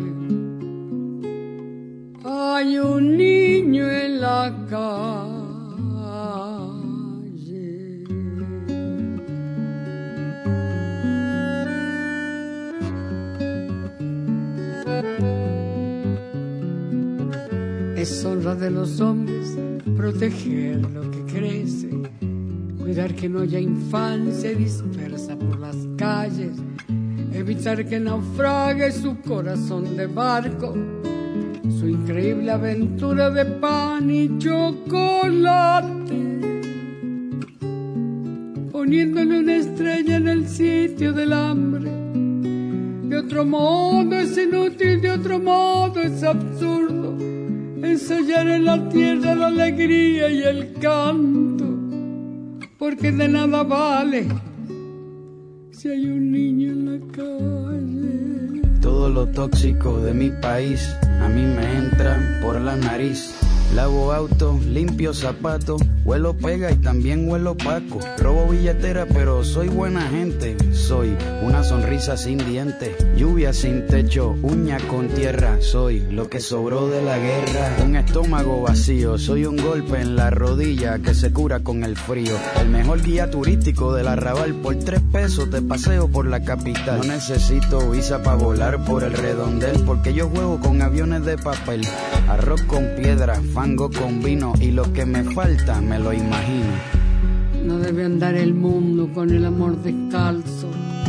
Hay un niño en la calle. Es honra de los hombres proteger lo que crece, cuidar que no haya infancia dispersa por las calles, evitar que naufrague su corazón de barco, su increíble aventura de pan y chocolate, poniéndole una estrella en el sitio del hambre. De otro modo es inútil, de otro modo es absurdo ensayar en la tierra la alegría y el canto, porque de nada vale si hay un niño en la calle. Todo lo tóxico de mi país a mí me entra por la nariz. Lavo autos, limpio zapatos, huelo pega y también huelo opaco. Robo billetera pero soy buena gente. Soy una sonrisa sin dientes, lluvia sin techo, uña con tierra. Soy lo que sobró de la guerra, un estómago vacío. Soy un golpe en la rodilla que se cura con el frío. El mejor guía turístico del Arrabal, por 3 pesos te paseo por la capital. No necesito visa para volar por el redondel, porque yo juego con aviones de papel. Arroz con piedra, fango con vino, y lo que me falta me lo imagino. No debe andar el mundo con el amor descalzo,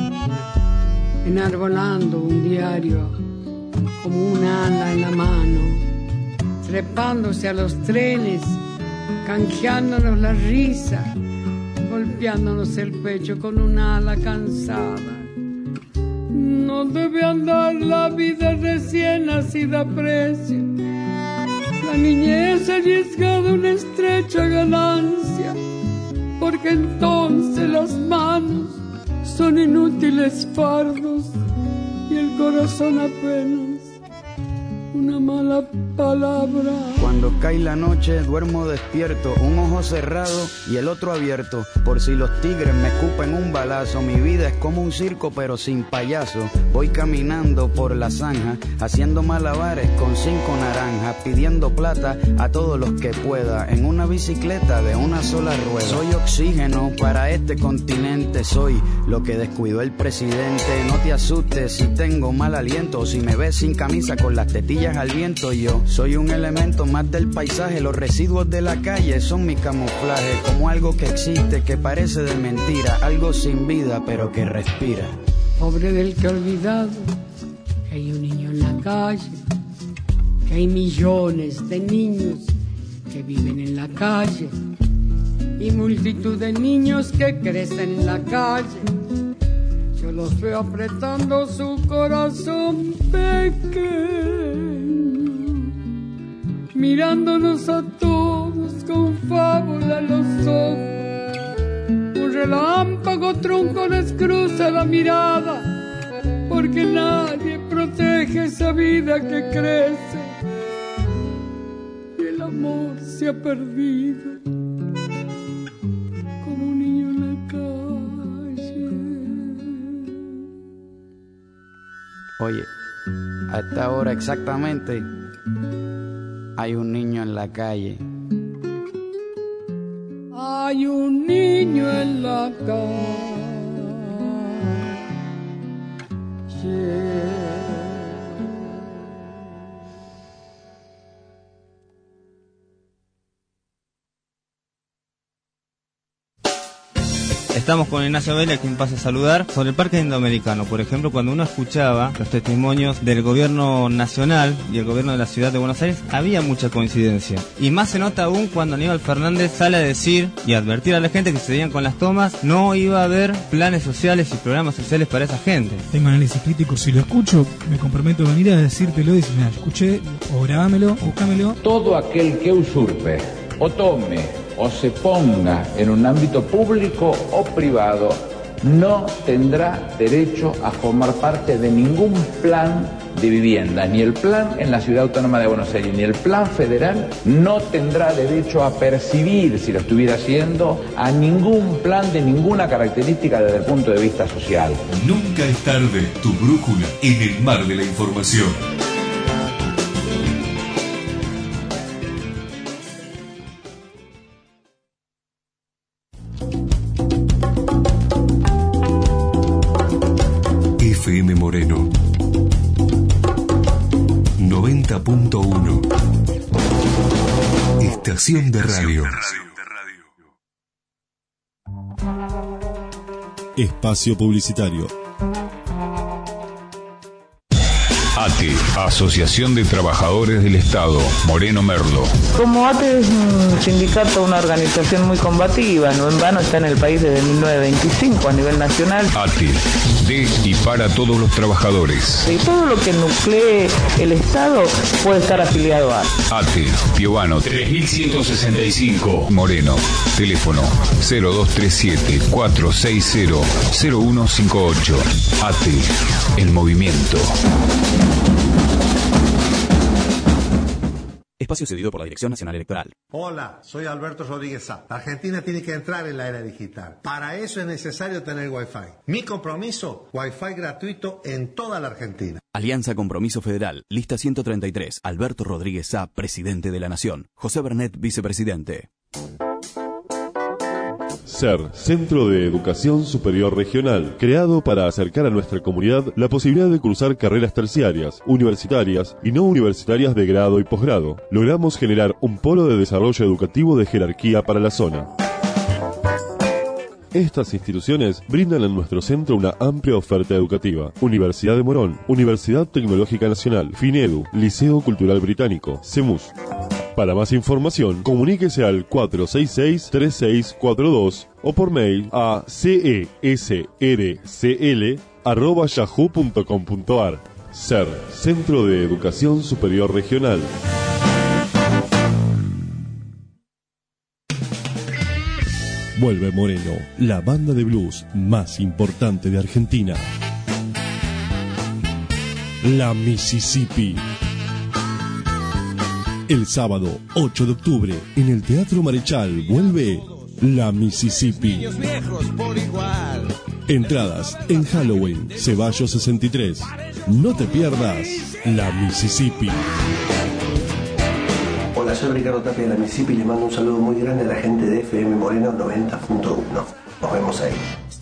enarbolando un diario como un ala en la mano, trepándose a los trenes, canjeándonos la risa, golpeándonos el pecho con un ala cansada. No debe andar la vida recién nacida a precio, la niñez arriesgada una estrecha ganancia, porque entonces las manos son inútiles fardos y el corazón apenas una mala palabra. Cuando cae la noche duermo despierto, un ojo cerrado y el otro abierto, por si los tigres me escupen un balazo. Mi vida es como un circo pero sin payaso. Voy caminando por la zanja, haciendo malabares con 5 naranjas, pidiendo plata a todos los que pueda, en una bicicleta de una sola rueda. Soy oxígeno para este continente, soy lo que descuidó el presidente. No te asustes si tengo mal aliento, o si me ves sin camisa con las tetillas al viento. Yo soy un elemento más del paisaje, los residuos de la calle son mi camuflaje, como algo que existe, que parece de mentira, algo sin vida pero que respira. Pobre del que ha olvidado que hay un niño en la calle, que hay millones de niños que viven en la calle y multitud de niños que crecen en la calle. Yo los veo apretando su corazón pequeño, mirándonos a todos con fábula en los ojos. Un relámpago trunco les cruza la mirada, porque nadie protege esa vida que crece y el amor se ha perdido como un niño en la calle. Oye, a esta hora exactamente hay un niño en la calle. Hay un niño en la calle. Estamos con Ignacio Vélez, quien pasa a saludar sobre el Parque Indoamericano. Por ejemplo, cuando uno escuchaba los testimonios del gobierno nacional y el gobierno de la ciudad de Buenos Aires, había mucha coincidencia. Y más se nota aún cuando Aníbal Fernández sale a decir y advertir a la gente que se seguían con las tomas, no iba a haber planes sociales y programas sociales para esa gente. Tengo análisis crítico, si lo escucho, me comprometo a venir a decírtelo y decir, mira, escuché, o grabámelo, búscamelo. Todo aquel que usurpe o tome o se ponga en un ámbito público o privado no tendrá derecho a formar parte de ningún plan de vivienda, ni el plan en la Ciudad Autónoma de Buenos Aires, ni el plan federal, no tendrá derecho a percibir, si lo estuviera haciendo, a ningún plan de ninguna característica desde el punto de vista social. Nunca es tarde, tu brújula en el mar de la información. FM Moreno 90.1 Estación de radio. Espacio publicitario. ATE, Asociación de Trabajadores del Estado, Moreno Merlo. Como ATE es un sindicato, una organización muy combativa, no en vano está en el país desde 1925 a nivel nacional. ATE, de y para todos los trabajadores. Y todo lo que nuclee el Estado puede estar afiliado a ATE, Piovano 3165, Moreno. Teléfono 0237-460-0158. ATE, el movimiento. Espacio cedido por la Dirección Nacional Electoral. Hola, soy Alberto Rodríguez Sá. Argentina tiene que entrar en la era digital. Para eso es necesario tener Wi-Fi. Mi compromiso, Wi-Fi gratuito en toda la Argentina. Alianza Compromiso Federal, lista 133. Alberto Rodríguez Sá, presidente de la Nación. José Bernet, vicepresidente. SER, Centro de Educación Superior Regional, creado para acercar a nuestra comunidad la posibilidad de cursar carreras terciarias, universitarias y no universitarias de grado y posgrado. Logramos generar un polo de desarrollo educativo de jerarquía para la zona. Estas instituciones brindan en nuestro centro una amplia oferta educativa. Universidad de Morón, Universidad Tecnológica Nacional, FINEDU, Liceo Cultural Británico, CEMUS. Para más información, comuníquese al 466-3642 o por mail a cesrcl@yahoo.com.ar. SER, Centro de Educación Superior Regional. Vuelve Moreno, la banda de blues más importante de Argentina. La Mississippi. El sábado 8 de octubre, en el Teatro Marechal, vuelve La Mississippi. Entradas en Halloween, Ceballos 63. No te pierdas La Mississippi. Hola, soy Ricardo Tapia de La Mississippi y les mando un saludo muy grande a la gente de FM Moreno 90.1. Nos vemos ahí.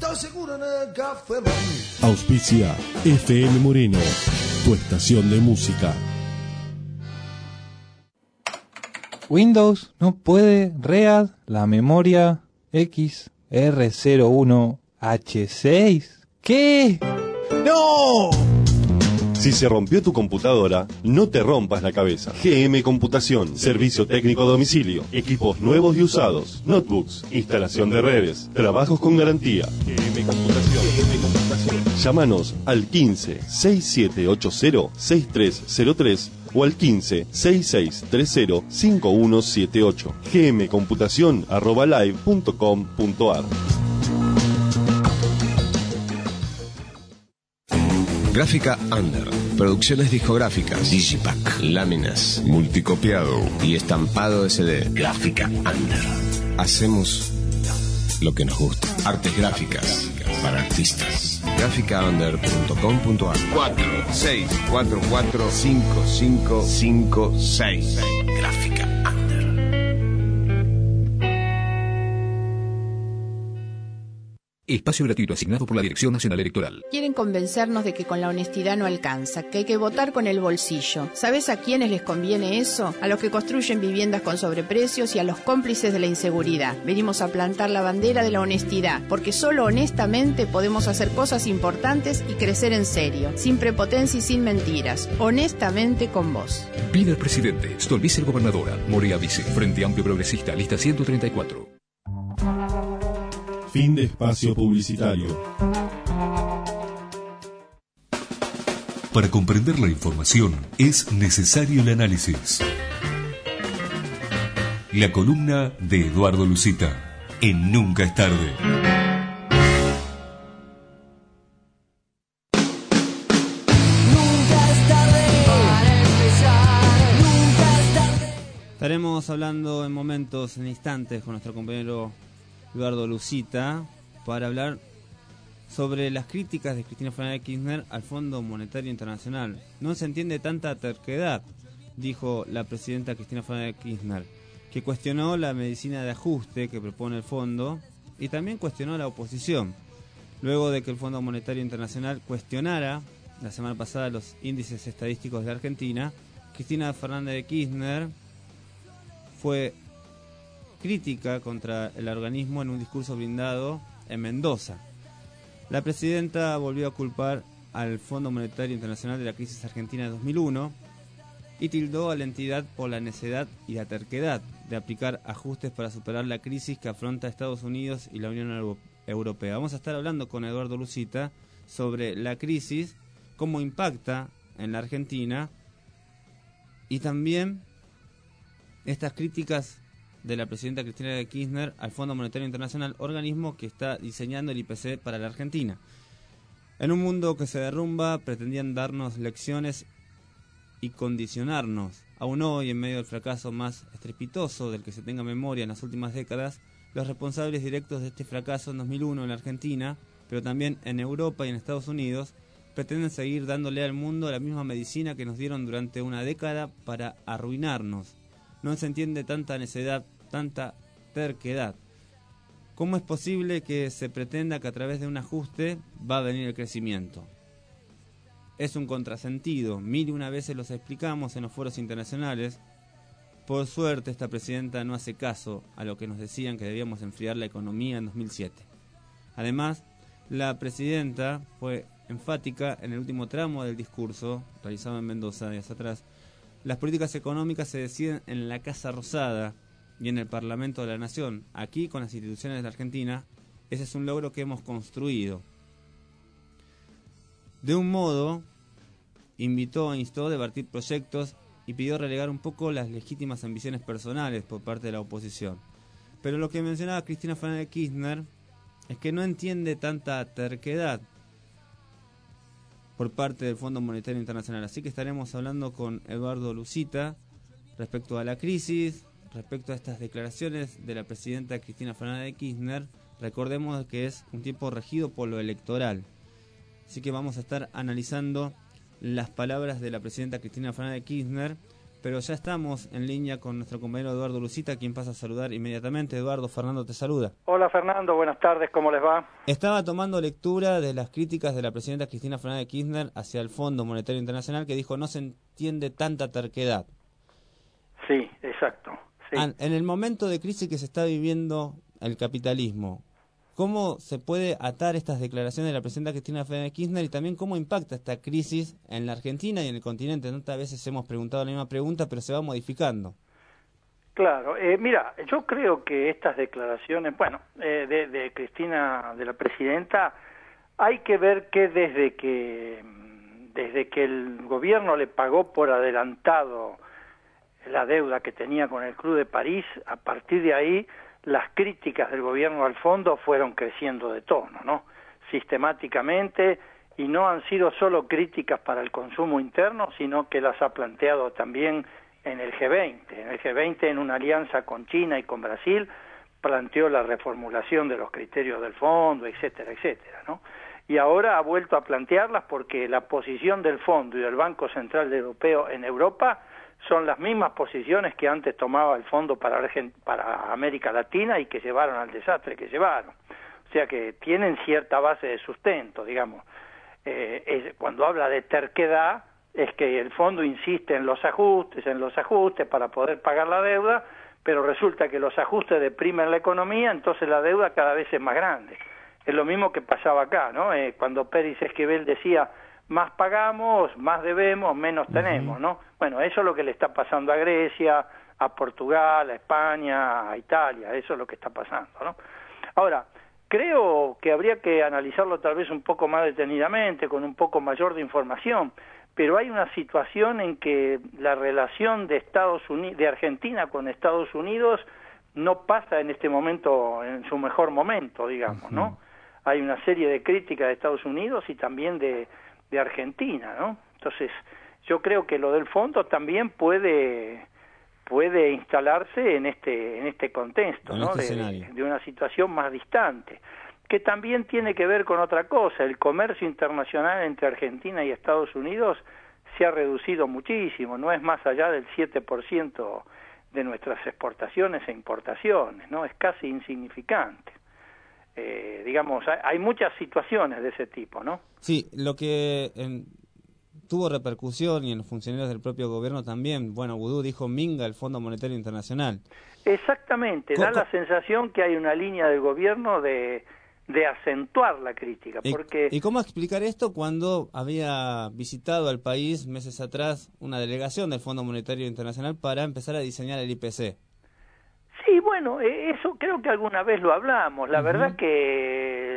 Auspicia FM Moreno, tu estación de música. Windows no puede read la memoria XR01H6. ¿Qué? ¡No! Si se rompió tu computadora, no te rompas la cabeza. GM Computación, servicio técnico a domicilio, equipos nuevos y usados, notebooks, instalación de redes, trabajos con garantía. GM Computación. Llámanos al 15 6780 6303 o al 15 6630 5178. gmcomputacion@live.com.ar. Gráfica Under. Producciones discográficas, Digipack, láminas, multicopiado y estampado de CD. Gráfica Under. Hacemos lo que nos gusta. Artes gráficas para artistas. gráficaunder.com.ar 46445556. Gráfica Under. Espacio gratuito asignado por la Dirección Nacional Electoral. Quieren convencernos de que con la honestidad no alcanza, que hay que votar con el bolsillo. ¿Sabes a quiénes les conviene eso? A los que construyen viviendas con sobreprecios y a los cómplices de la inseguridad. Venimos a plantar la bandera de la honestidad, porque solo honestamente podemos hacer cosas importantes y crecer en serio, sin prepotencia y sin mentiras. Honestamente con vos. Pide al presidente, Stolbizer gobernadora, Morea vice, Frente Amplio Progresista, lista 134. Fin de espacio publicitario. Para comprender la información es necesario el análisis. La columna de Eduardo Lucita en Nunca es tarde. Estaremos hablando en momentos, en instantes, con nuestro compañero Eduardo Lucita para hablar sobre las críticas de Cristina Fernández de Kirchner al Fondo Monetario Internacional. No se entiende tanta terquedad, dijo la presidenta Cristina Fernández de Kirchner, que cuestionó la medicina de ajuste que propone el fondo y también cuestionó a la oposición. Luego de que el Fondo Monetario Internacional cuestionara la semana pasada los índices estadísticos de Argentina, Cristina Fernández de Kirchner fue crítica contra el organismo en un discurso brindado en Mendoza. La presidenta volvió a culpar al Fondo Monetario Internacional de la crisis argentina de 2001 y tildó a la entidad por la necedad y la terquedad de aplicar ajustes para superar la crisis que afronta Estados Unidos y la Unión Europea. Vamos a estar hablando con Eduardo Lucita sobre la crisis, cómo impacta en la Argentina y también estas críticas de la presidenta Cristina de Kirchner al Fondo Monetario Internacional, organismo que está diseñando el IPC para la Argentina. En un mundo que se derrumba, pretendían darnos lecciones y condicionarnos. Aún hoy, en medio del fracaso más estrepitoso del que se tenga memoria en las últimas décadas, los responsables directos de este fracaso en 2001 en la Argentina, pero también en Europa y en Estados Unidos, pretenden seguir dándole al mundo la misma medicina que nos dieron durante una década para arruinarnos. No se entiende tanta necedad, tanta terquedad. ¿Cómo es posible que se pretenda que a través de un ajuste va a venir el crecimiento? Es un contrasentido. 1001 veces los explicamos en los foros internacionales. Por suerte, esta presidenta no hace caso a lo que nos decían que debíamos enfriar la economía en 2007. Además, la presidenta fue enfática en el último tramo del discurso realizado en Mendoza días atrás. Las políticas económicas se deciden en la Casa Rosada y en el Parlamento de la Nación. Aquí, con las instituciones de la Argentina, ese es un logro que hemos construido. De un modo, instó a debatir proyectos y pidió relegar un poco las legítimas ambiciones personales por parte de la oposición. Pero lo que mencionaba Cristina Fernández de Kirchner es que no entiende tanta terquedad por parte del Fondo Monetario Internacional. Así que estaremos hablando con Eduardo Lucita respecto a la crisis, respecto a estas declaraciones de la presidenta Cristina Fernández de Kirchner. Recordemos que es un tiempo regido por lo electoral. Así que vamos a estar analizando las palabras de la presidenta Cristina Fernández de Kirchner, pero ya estamos en línea con nuestro compañero Eduardo Lucita, quien pasa a saludar inmediatamente. Eduardo, Fernando te saluda. Hola Fernando, buenas tardes, ¿cómo les va? Estaba tomando lectura de las críticas de la presidenta Cristina Fernández de Kirchner hacia el Fondo Monetario Internacional, que dijo no se entiende tanta terquedad. Sí, exacto. Sí. En el momento de crisis que se está viviendo el capitalismo, ¿cómo se puede atar estas declaraciones de la presidenta Cristina Fernández de Kirchner y también cómo impacta esta crisis en la Argentina y en el continente? Tantas veces hemos preguntado la misma pregunta, pero se va modificando. Claro, mira, yo creo que estas declaraciones, de Cristina, de la presidenta, Hay que ver que desde que el gobierno le pagó por adelantado la deuda que tenía con el Club de París, a partir de ahí las críticas del gobierno al fondo fueron creciendo de tono, ¿no? Sistemáticamente, y no han sido solo críticas para el consumo interno, sino que las ha planteado también en el G20. En el G20, en una alianza con China y con Brasil, planteó la reformulación de los criterios del fondo, etcétera, etcétera, ¿no? Y ahora ha vuelto a plantearlas porque la posición del fondo y del Banco Central Europeo en Europa son las mismas posiciones que antes tomaba el fondo para América Latina y que llevaron al desastre que llevaron. O sea que tienen cierta base de sustento, digamos. Cuando habla de terquedad, es que el fondo insiste en los ajustes para poder pagar la deuda, pero resulta que los ajustes deprimen la economía, entonces la deuda cada vez es más grande. Es lo mismo que pasaba acá, ¿no? Cuando Pérez Esquivel decía, más pagamos, más debemos, menos tenemos, ¿no? Bueno, eso es lo que le está pasando a Grecia, a Portugal, a España, a Italia, eso es lo que está pasando, ¿no? Ahora, creo que habría que analizarlo tal vez un poco más detenidamente, con un poco mayor de información, pero hay una situación en que la relación de Argentina con Estados Unidos no pasa en este momento, en su mejor momento, digamos, ¿no? Hay una serie de críticas de Estados Unidos y también de Argentina, ¿no? Entonces, yo creo que lo del fondo también puede instalarse en este contexto, ¿no? De una situación más distante, que también tiene que ver con otra cosa. El comercio internacional entre Argentina y Estados Unidos se ha reducido muchísimo, no es más allá del 7% de nuestras exportaciones e importaciones, ¿no? Es casi insignificante. Digamos, hay muchas situaciones de ese tipo, ¿no? Sí, lo que tuvo repercusión y en los funcionarios del propio gobierno también. Bueno, Vudú dijo minga el Fondo Monetario Internacional. Exactamente, da la sensación que hay una línea del gobierno de acentuar la crítica. Porque... ¿Y cómo explicar esto cuando había visitado al país meses atrás una delegación del Fondo Monetario Internacional para empezar a diseñar el IPC? Sí, bueno, eso creo que alguna vez lo hablamos. La verdad que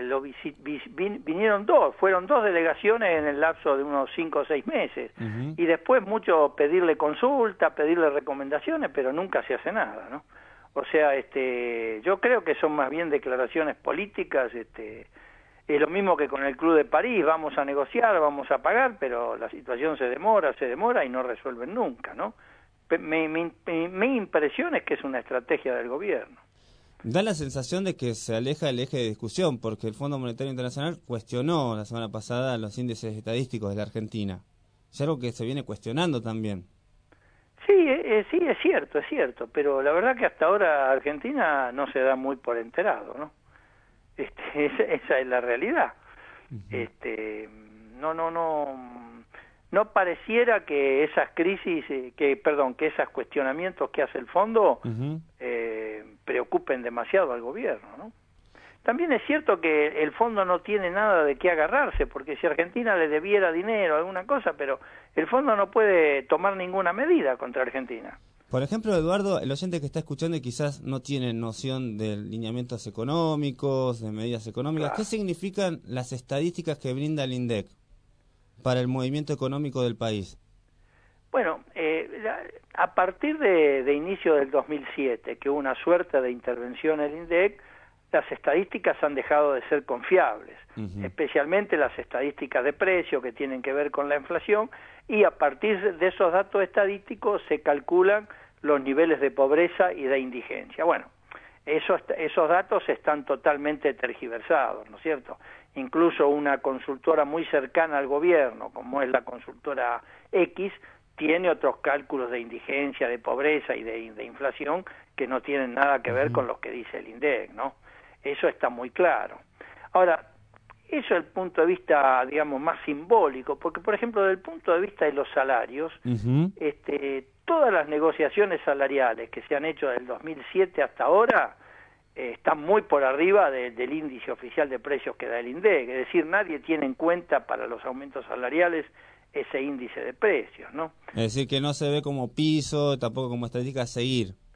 fueron dos delegaciones en el lapso de unos 5 o 6 meses. Y después mucho pedirle consulta, pedirle recomendaciones, pero nunca se hace nada, ¿no? O sea, yo creo que son más bien declaraciones políticas. Es lo mismo que con el Club de París, vamos a negociar, vamos a pagar, pero la situación se demora y no resuelven nunca, ¿no? Mi impresión es que es una estrategia del gobierno. Da la sensación de que se aleja del eje de discusión, porque el Fondo Monetario Internacional cuestionó la semana pasada los índices estadísticos de la Argentina. Es algo que se viene cuestionando también. Sí, es cierto, pero la verdad que hasta ahora Argentina no se da muy por enterado, ¿no? Esa es la realidad. No pareciera que esas crisis, que esos cuestionamientos que hace el fondo preocupen demasiado al gobierno, ¿no? También es cierto que el fondo no tiene nada de qué agarrarse, porque si Argentina le debiera dinero, alguna cosa, pero el fondo no puede tomar ninguna medida contra Argentina. Por ejemplo, Eduardo, el oyente que está escuchando y quizás no tiene noción de lineamientos económicos, de medidas económicas, ¿qué significan las estadísticas que brinda el INDEC para el movimiento económico del país? Bueno, a partir de inicio del 2007, que hubo una suerte de intervención en el INDEC, las estadísticas han dejado de ser confiables, especialmente las estadísticas de precio que tienen que ver con la inflación, y a partir de esos datos estadísticos se calculan los niveles de pobreza y de indigencia. Bueno, esos datos están totalmente tergiversados, ¿no es cierto? Incluso una consultora muy cercana al gobierno, como es la consultora X, tiene otros cálculos de indigencia, de pobreza y de inflación que no tienen nada que ver con los que dice el INDEC, ¿no? Eso está muy claro. Ahora, eso es el punto de vista, digamos, más simbólico, porque, por ejemplo, desde el punto de vista de los salarios, todas las negociaciones salariales que se han hecho del 2007 hasta ahora están muy por arriba del índice oficial de precios que da el INDEC, es decir, nadie tiene en cuenta para los aumentos salariales ese índice de precios, ¿no? Es decir, que no se ve como piso, tampoco como estadística a seguir.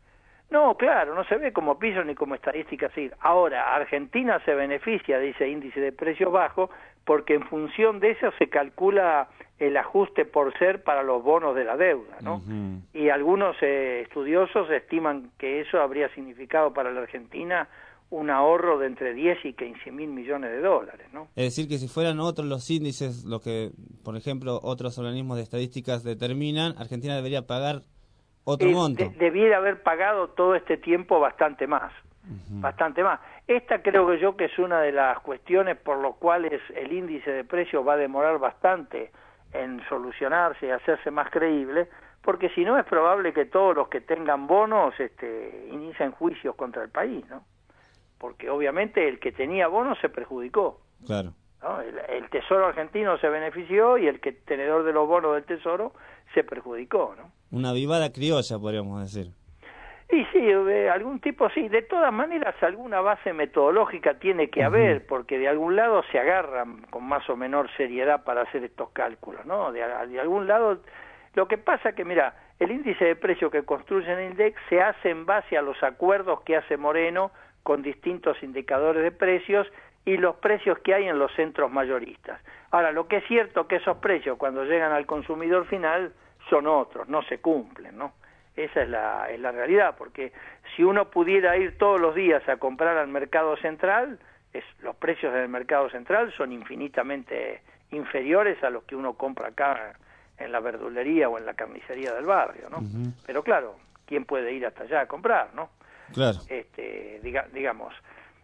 No, claro, no se ve como piso ni como estadística así. Ahora, Argentina se beneficia de ese índice de precios bajo porque en función de eso se calcula el ajuste por ser para los bonos de la deuda, ¿no? Y algunos estudiosos estiman que eso habría significado para la Argentina un ahorro de entre 10 y 15 mil millones de dólares, ¿no? Es decir, que si fueran otros los índices, lo que, por ejemplo, otros organismos de estadísticas determinan, Argentina debería pagar otro monto. Debiera haber pagado todo este tiempo bastante más, bastante más. Esta creo yo que es una de las cuestiones por las cuales el índice de precios va a demorar bastante en solucionarse y hacerse más creíble, porque si no es probable que todos los que tengan bonos inicien juicios contra el país, ¿no? Porque obviamente el que tenía bonos se perjudicó. Claro. ¿No? El Tesoro argentino se benefició y el que tenedor de los bonos del Tesoro se perjudicó, ¿no? Una vivada criolla, podríamos decir. Y sí, algún tipo sí. De todas maneras, alguna base metodológica tiene que haber, porque de algún lado se agarran con más o menor seriedad para hacer estos cálculos, ¿no? De algún lado. Lo que pasa que, mira, el índice de precios que construyen el INDEC se hace en base a los acuerdos que hace Moreno con distintos indicadores de precios y los precios que hay en los centros mayoristas. Ahora, lo que es cierto que esos precios cuando llegan al consumidor final son otros, no se cumplen, ¿no? Esa es la realidad, porque si uno pudiera ir todos los días a comprar al mercado central, los precios del mercado central son infinitamente inferiores a los que uno compra acá en la verdulería o en la carnicería del barrio, ¿no? Pero claro, ¿quién puede ir hasta allá a comprar, no? Claro. Digamos,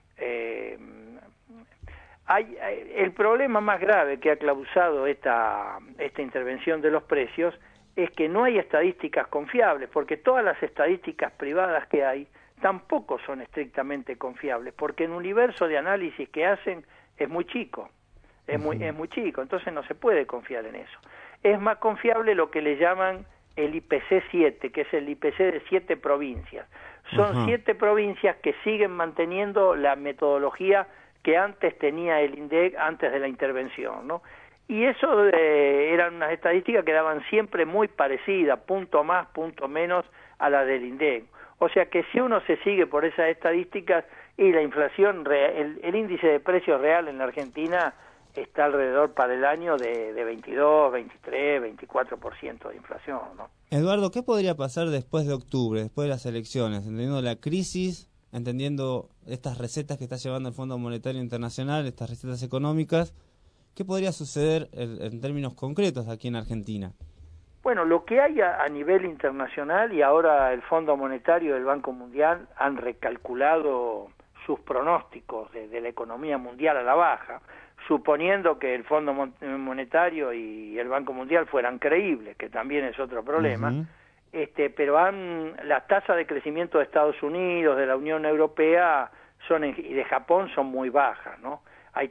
el problema más grave que ha causado esta intervención de los precios es que no hay estadísticas confiables, porque todas las estadísticas privadas que hay tampoco son estrictamente confiables, porque el universo de análisis que hacen es muy chico, es muy chico, entonces no se puede confiar en eso. Es más confiable lo que le llaman el IPC 7, que es el IPC de 7 provincias. Son 7 provincias que siguen manteniendo la metodología que antes tenía el INDEC antes de la intervención, ¿no? Y eso eran unas estadísticas que daban siempre muy parecidas, punto más, punto menos, a la del INDEC. O sea que si uno se sigue por esas estadísticas y la inflación, el índice de precios real en la Argentina está alrededor para el año de 22, 23, 24% de inflación, ¿no? Eduardo, ¿qué podría pasar después de octubre, después de las elecciones, entendiendo la crisis, entendiendo estas recetas que está llevando el Fondo Monetario Internacional, estas recetas económicas? ¿Qué podría suceder en términos concretos aquí en Argentina? Bueno, lo que hay a nivel internacional, y ahora el Fondo Monetario y el Banco Mundial han recalculado sus pronósticos de la economía mundial a la baja, suponiendo que el Fondo Monetario y el Banco Mundial fueran creíbles, que también es otro problema, pero las tasas de crecimiento de Estados Unidos, de la Unión Europea y de Japón son muy bajas, ¿no? Hay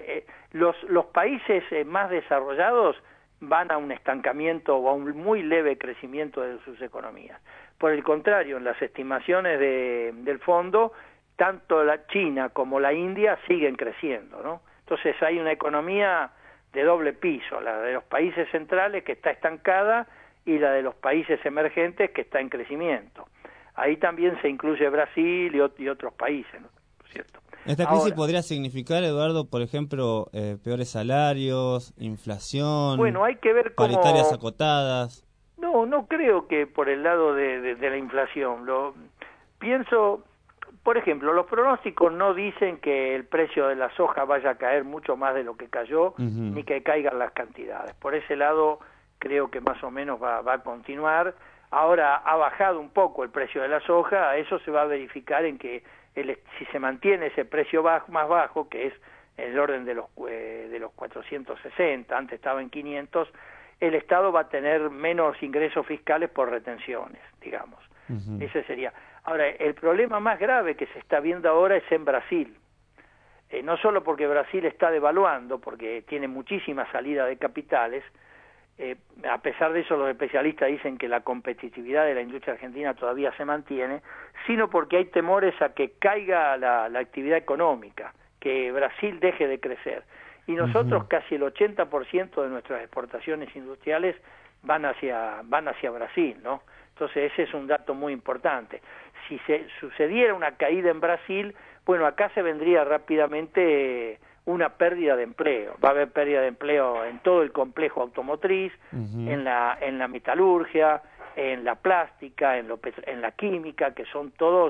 los países más desarrollados van a un estancamiento o a un muy leve crecimiento de sus economías. Por el contrario, en las estimaciones del fondo, tanto la China como la India siguen creciendo, ¿no? Entonces hay una economía de doble piso, la de los países centrales que está estancada y la de los países emergentes que está en crecimiento. Ahí también se incluye Brasil y otros países, ¿no? ¿Cierto? ¿Esta crisis podría significar, Eduardo, por ejemplo, peores salarios, inflación, bueno, hay que ver cómo, paritarias acotadas? No creo que por el lado de la inflación. Pienso, por ejemplo, los pronósticos no dicen que el precio de la soja vaya a caer mucho más de lo que cayó, ni que caigan las cantidades. Por ese lado creo que más o menos va a continuar. Ahora ha bajado un poco el precio de la soja, eso se va a verificar en que si se mantiene ese precio más bajo, que es en el orden de los 460, antes estaba en 500, el Estado va a tener menos ingresos fiscales por retenciones, digamos. Ese sería. Ahora, el problema más grave que se está viendo ahora es en Brasil. No solo porque Brasil está devaluando, porque tiene muchísima salida de capitales, a pesar de eso los especialistas dicen que la competitividad de la industria argentina todavía se mantiene, sino porque hay temores a que caiga la actividad económica, que Brasil deje de crecer. Y nosotros casi el 80% de nuestras exportaciones industriales van hacia Brasil, ¿no? Entonces ese es un dato muy importante. si se sucediera una caída en Brasil, bueno, acá se vendría rápidamente una pérdida de empleo. Va a haber pérdida de empleo en todo el complejo automotriz, en la metalurgia, en la plástica, en la química, que son todos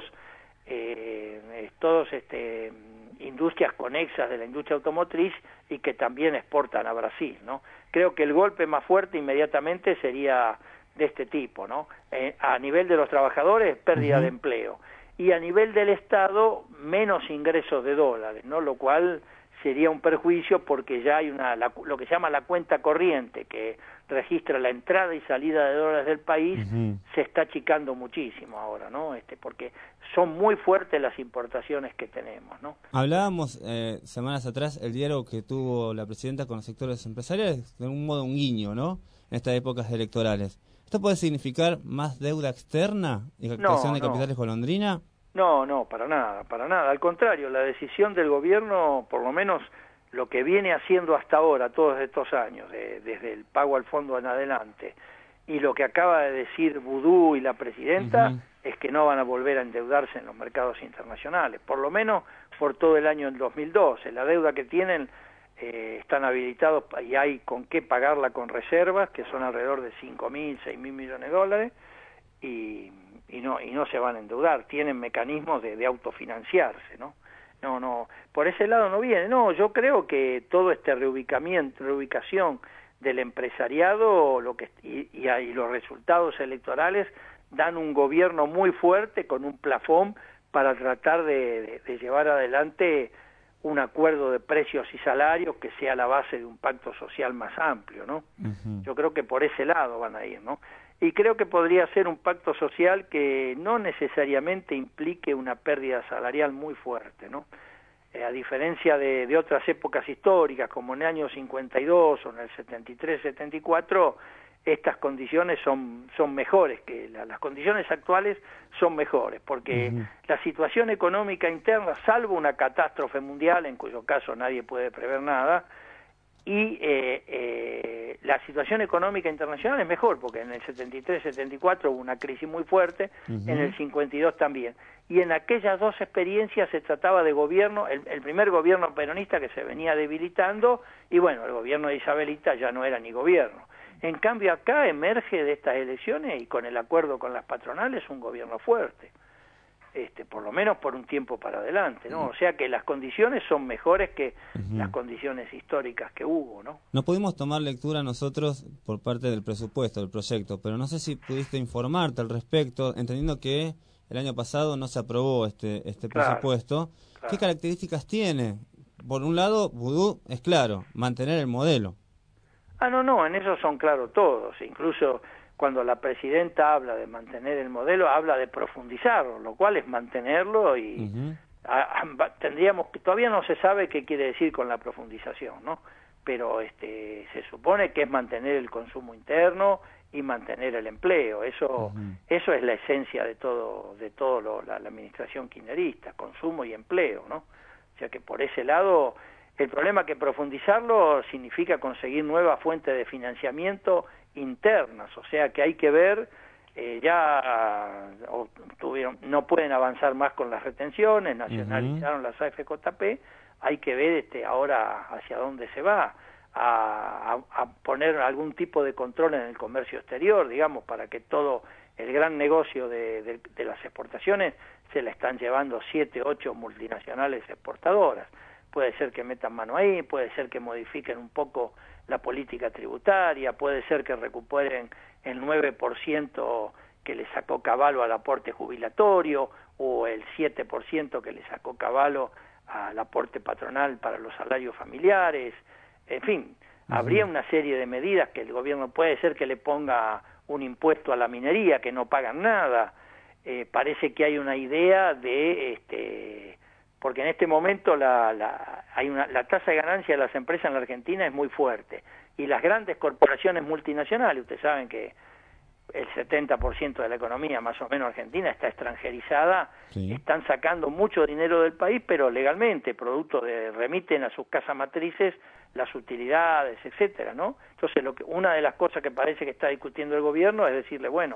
industrias conexas de la industria automotriz y que también exportan a Brasil, ¿no? Creo que el golpe más fuerte inmediatamente sería de este tipo, ¿no? A nivel de los trabajadores, pérdida de empleo, y a nivel del Estado, menos ingresos de dólares, ¿no? Lo cual sería un perjuicio porque ya hay lo que se llama la cuenta corriente, que registra la entrada y salida de dólares del país, se está achicando muchísimo ahora, ¿no? Porque son muy fuertes las importaciones que tenemos, ¿no? Hablábamos semanas atrás el diálogo que tuvo la presidenta con los sectores empresariales, de algún modo un guiño, ¿no? En estas épocas electorales. ¿Esto puede significar más deuda externa y captación de capitales golondrina? No, para nada. Al contrario, la decisión del gobierno, por lo menos lo que viene haciendo hasta ahora, todos estos años, desde el pago al fondo en adelante, y lo que acaba de decir Vudú y la presidenta, es que no van a volver a endeudarse en los mercados internacionales, por lo menos por todo el año del 2012. La deuda que tienen están habilitados y hay con qué pagarla con reservas, que son alrededor de 5.000, 6.000 millones de dólares, y no se van a endeudar, tienen mecanismos de autofinanciarse, ¿no? No, por ese lado no viene. No, yo creo que todo este reubicación del empresariado y los resultados electorales dan un gobierno muy fuerte con un plafón para tratar de llevar adelante un acuerdo de precios y salarios que sea la base de un pacto social más amplio, ¿no? Yo creo que por ese lado van a ir, ¿no? Y creo que podría ser un pacto social que no necesariamente implique una pérdida salarial muy fuerte, ¿no? A diferencia de otras épocas históricas, como en el año 52 o en el 73, 74, estas condiciones son mejores, que las condiciones actuales son mejores, porque la situación económica interna, salvo una catástrofe mundial, en cuyo caso nadie puede prever nada, y la situación económica internacional es mejor, porque en el 73-74 hubo una crisis muy fuerte, en el 52 también, y en aquellas dos experiencias se trataba de gobierno, el primer gobierno peronista que se venía debilitando, y bueno, el gobierno de Isabelita ya no era ni gobierno. En cambio acá emerge de estas elecciones, y con el acuerdo con las patronales, un gobierno fuerte. Por lo menos por un tiempo para adelante, ¿no? O sea que las condiciones son mejores que las condiciones históricas que hubo, ¿no? No pudimos tomar lectura nosotros por parte del presupuesto, del proyecto, pero no sé si pudiste informarte al respecto, entendiendo que el año pasado no se aprobó este presupuesto. Claro. ¿Qué características tiene? Por un lado, Vudú es claro, mantener el modelo. No, en eso son claros todos, incluso cuando la presidenta habla de mantener el modelo, habla de profundizarlo, lo cual es mantenerlo y tendríamos que, todavía no se sabe qué quiere decir con la profundización, ¿no? Pero se supone que es mantener el consumo interno y mantener el empleo. Eso es la esencia de todo la administración kirchnerista, consumo y empleo, ¿no? O sea que por ese lado, el problema es que profundizarlo significa conseguir nuevas fuentes de financiamiento internas, o sea que hay que ver, no pueden avanzar más con las retenciones, nacionalizaron las AFJP, hay que ver ahora hacia dónde se va, a poner algún tipo de control en el comercio exterior, digamos, para que todo el gran negocio de las exportaciones se la están llevando 7, 8 multinacionales exportadoras. Puede ser que metan mano ahí, puede ser que modifiquen un poco la política tributaria, puede ser que recuperen el 9% que le sacó Cavallo al aporte jubilatorio o el 7% que le sacó Cavallo al aporte patronal para los salarios familiares. En fin, habría una serie de medidas que el gobierno puede ser que le ponga un impuesto a la minería, que no pagan nada. Parece que hay una idea de porque en este momento la tasa de ganancia de las empresas en la Argentina es muy fuerte, y las grandes corporaciones multinacionales, ustedes saben que el 70% de la economía más o menos argentina está extranjerizada, están sacando mucho dinero del país, pero legalmente, remiten a sus casas matrices las utilidades, etcétera, ¿no? Entonces una de las cosas que parece que está discutiendo el gobierno es decirle, bueno,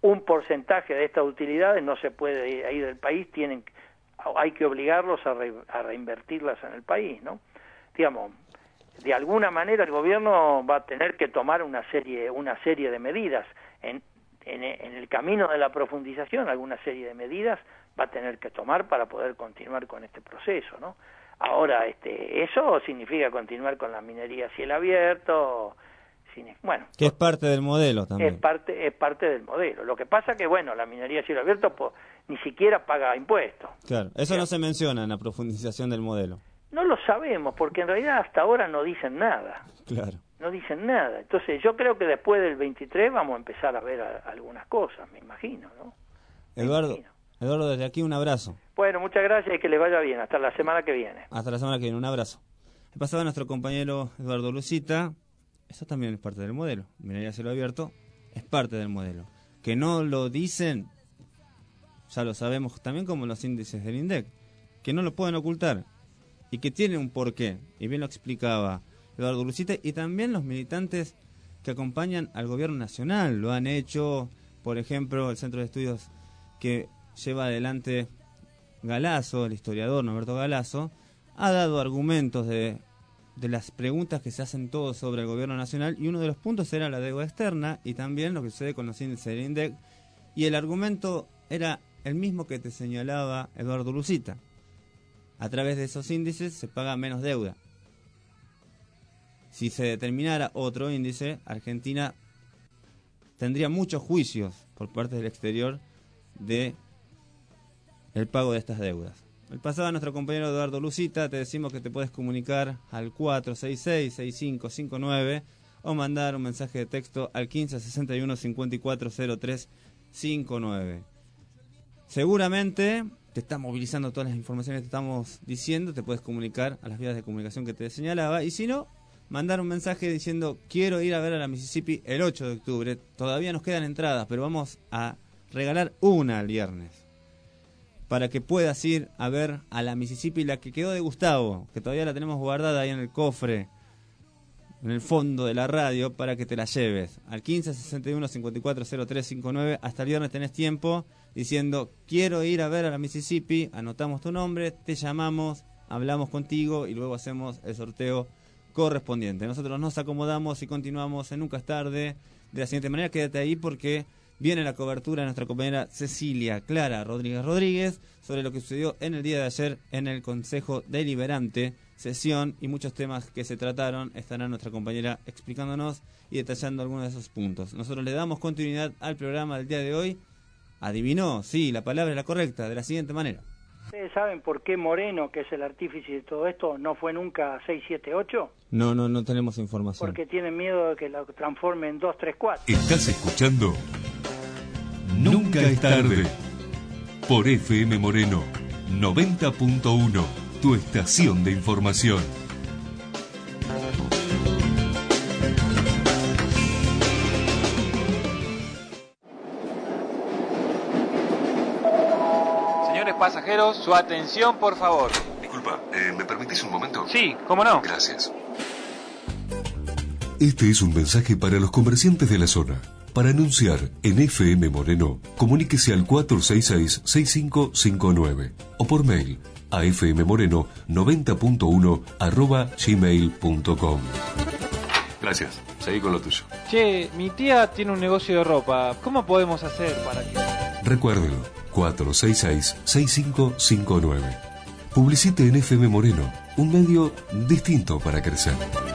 un porcentaje de estas utilidades no se puede ir del país, hay que obligarlos a reinvertirlas en el país, ¿no? Digamos, de alguna manera el gobierno va a tener que tomar una serie de medidas en el camino de la profundización. Alguna serie de medidas va a tener que tomar para poder continuar con este proceso, ¿no? Ahora, eso significa continuar con la minería a cielo abierto, bueno, que es parte del modelo también. Es parte del modelo. Lo que pasa que, bueno, la minería a cielo abierto ni siquiera paga impuestos. Claro, eso no se menciona en la profundización del modelo. No lo sabemos, porque en realidad hasta ahora no dicen nada. Claro. No dicen nada. Entonces yo creo que después del 23 vamos a empezar a ver algunas cosas, me imagino, ¿no? Eduardo, desde aquí un abrazo. Bueno, muchas gracias y que les vaya bien. Hasta la semana que viene. Hasta la semana que viene, un abrazo. He pasado a nuestro compañero Eduardo Lucita. Eso también es parte del modelo. Minería a cielo abierto es parte del modelo. Que no lo dicen, ya lo sabemos también como los índices del INDEC, que no lo pueden ocultar y que tiene un porqué. Y bien lo explicaba Eduardo Lucita y también los militantes que acompañan al gobierno nacional. Lo han hecho, por ejemplo, el Centro de Estudios que lleva adelante Galazo, el historiador Norberto Galazo, ha dado argumentos de las preguntas que se hacen todos sobre el gobierno nacional, y uno de los puntos era la deuda externa y también lo que sucede con los índices del INDEC, y el argumento era el mismo que te señalaba Eduardo Lucita. A través de esos índices se paga menos deuda. Si se determinara otro índice, Argentina tendría muchos juicios por parte del exterior de el pago de estas deudas. El pasado a nuestro compañero Eduardo Lucita, te decimos que te puedes comunicar al 466-6559 o mandar un mensaje de texto al 1561-540359. Seguramente te está movilizando todas las informaciones que te estamos diciendo, te puedes comunicar a las vías de comunicación que te señalaba, y si no, mandar un mensaje diciendo quiero ir a ver a la Mississippi el 8 de octubre, todavía nos quedan entradas, pero vamos a regalar una el viernes, para que puedas ir a ver a la Mississippi, la que quedó de Gustavo, que todavía la tenemos guardada ahí en el cofre, en el fondo de la radio, para que te la lleves. Al 1561-540359, hasta el viernes tenés tiempo, diciendo, quiero ir a ver a la Mississippi, anotamos tu nombre, te llamamos, hablamos contigo y luego hacemos el sorteo correspondiente. Nosotros nos acomodamos y continuamos en Nunca es Tarde de la siguiente manera. Quédate ahí porque viene la cobertura de nuestra compañera Cecilia Clara Rodríguez sobre lo que sucedió en el día de ayer en el Consejo Deliberante, sesión y muchos temas que se trataron. Estará nuestra compañera explicándonos y detallando algunos de esos puntos. Nosotros le damos continuidad al programa del día de hoy. ¿Adivinó? Sí, la palabra es la correcta, de la siguiente manera. ¿Ustedes saben por qué Moreno, que es el artífice de todo esto, no fue nunca 678? No tenemos información. Porque tienen miedo de que lo transforme en 234. Estás escuchando Nunca es tarde por FM Moreno 90.1, tu estación de información. Señores pasajeros, su atención, por favor. Disculpa, ¿me permitís un momento? Sí, ¿cómo no? Gracias. Este es un mensaje para los comerciantes de la zona. Para anunciar en FM Moreno, comuníquese al 466-6559 o por mail a fmmoreno90.1@gmail.com. Gracias, seguí con lo tuyo. Che, mi tía tiene un negocio de ropa. ¿Cómo podemos hacer para que...? Recuérdelo, 466-6559. Publicite en FM Moreno, un medio distinto para crecer.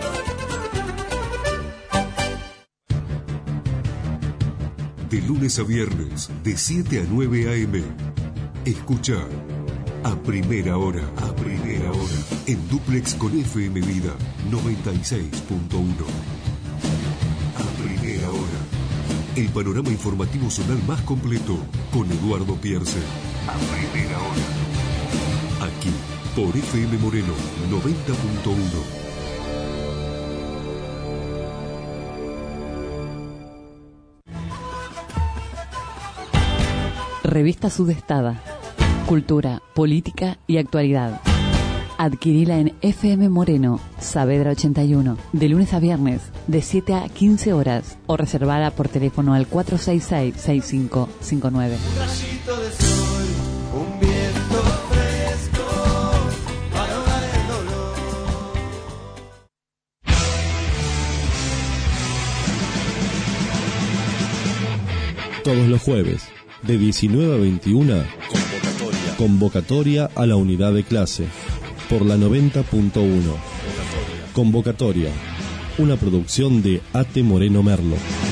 De lunes a viernes, de 7 a 9 a.m. Escucha a primera hora, en duplex con FM Vida 96.1. A primera hora, el panorama informativo zonal más completo con Eduardo Pierce. A primera hora, aquí por FM Moreno 90.1. Revista Sudestada. Cultura, política y actualidad. Adquirila en FM Moreno, Saavedra 81, de lunes a viernes, de 7 a 15 horas, o reservada por teléfono al 466-6559. Un rayito de sol, un viento fresco, para ahogar el dolor. Todos los jueves, de 19 a 21, convocatoria a la unidad de clase, por la 90.1. Convocatoria, una producción de A.T. Moreno Merlo.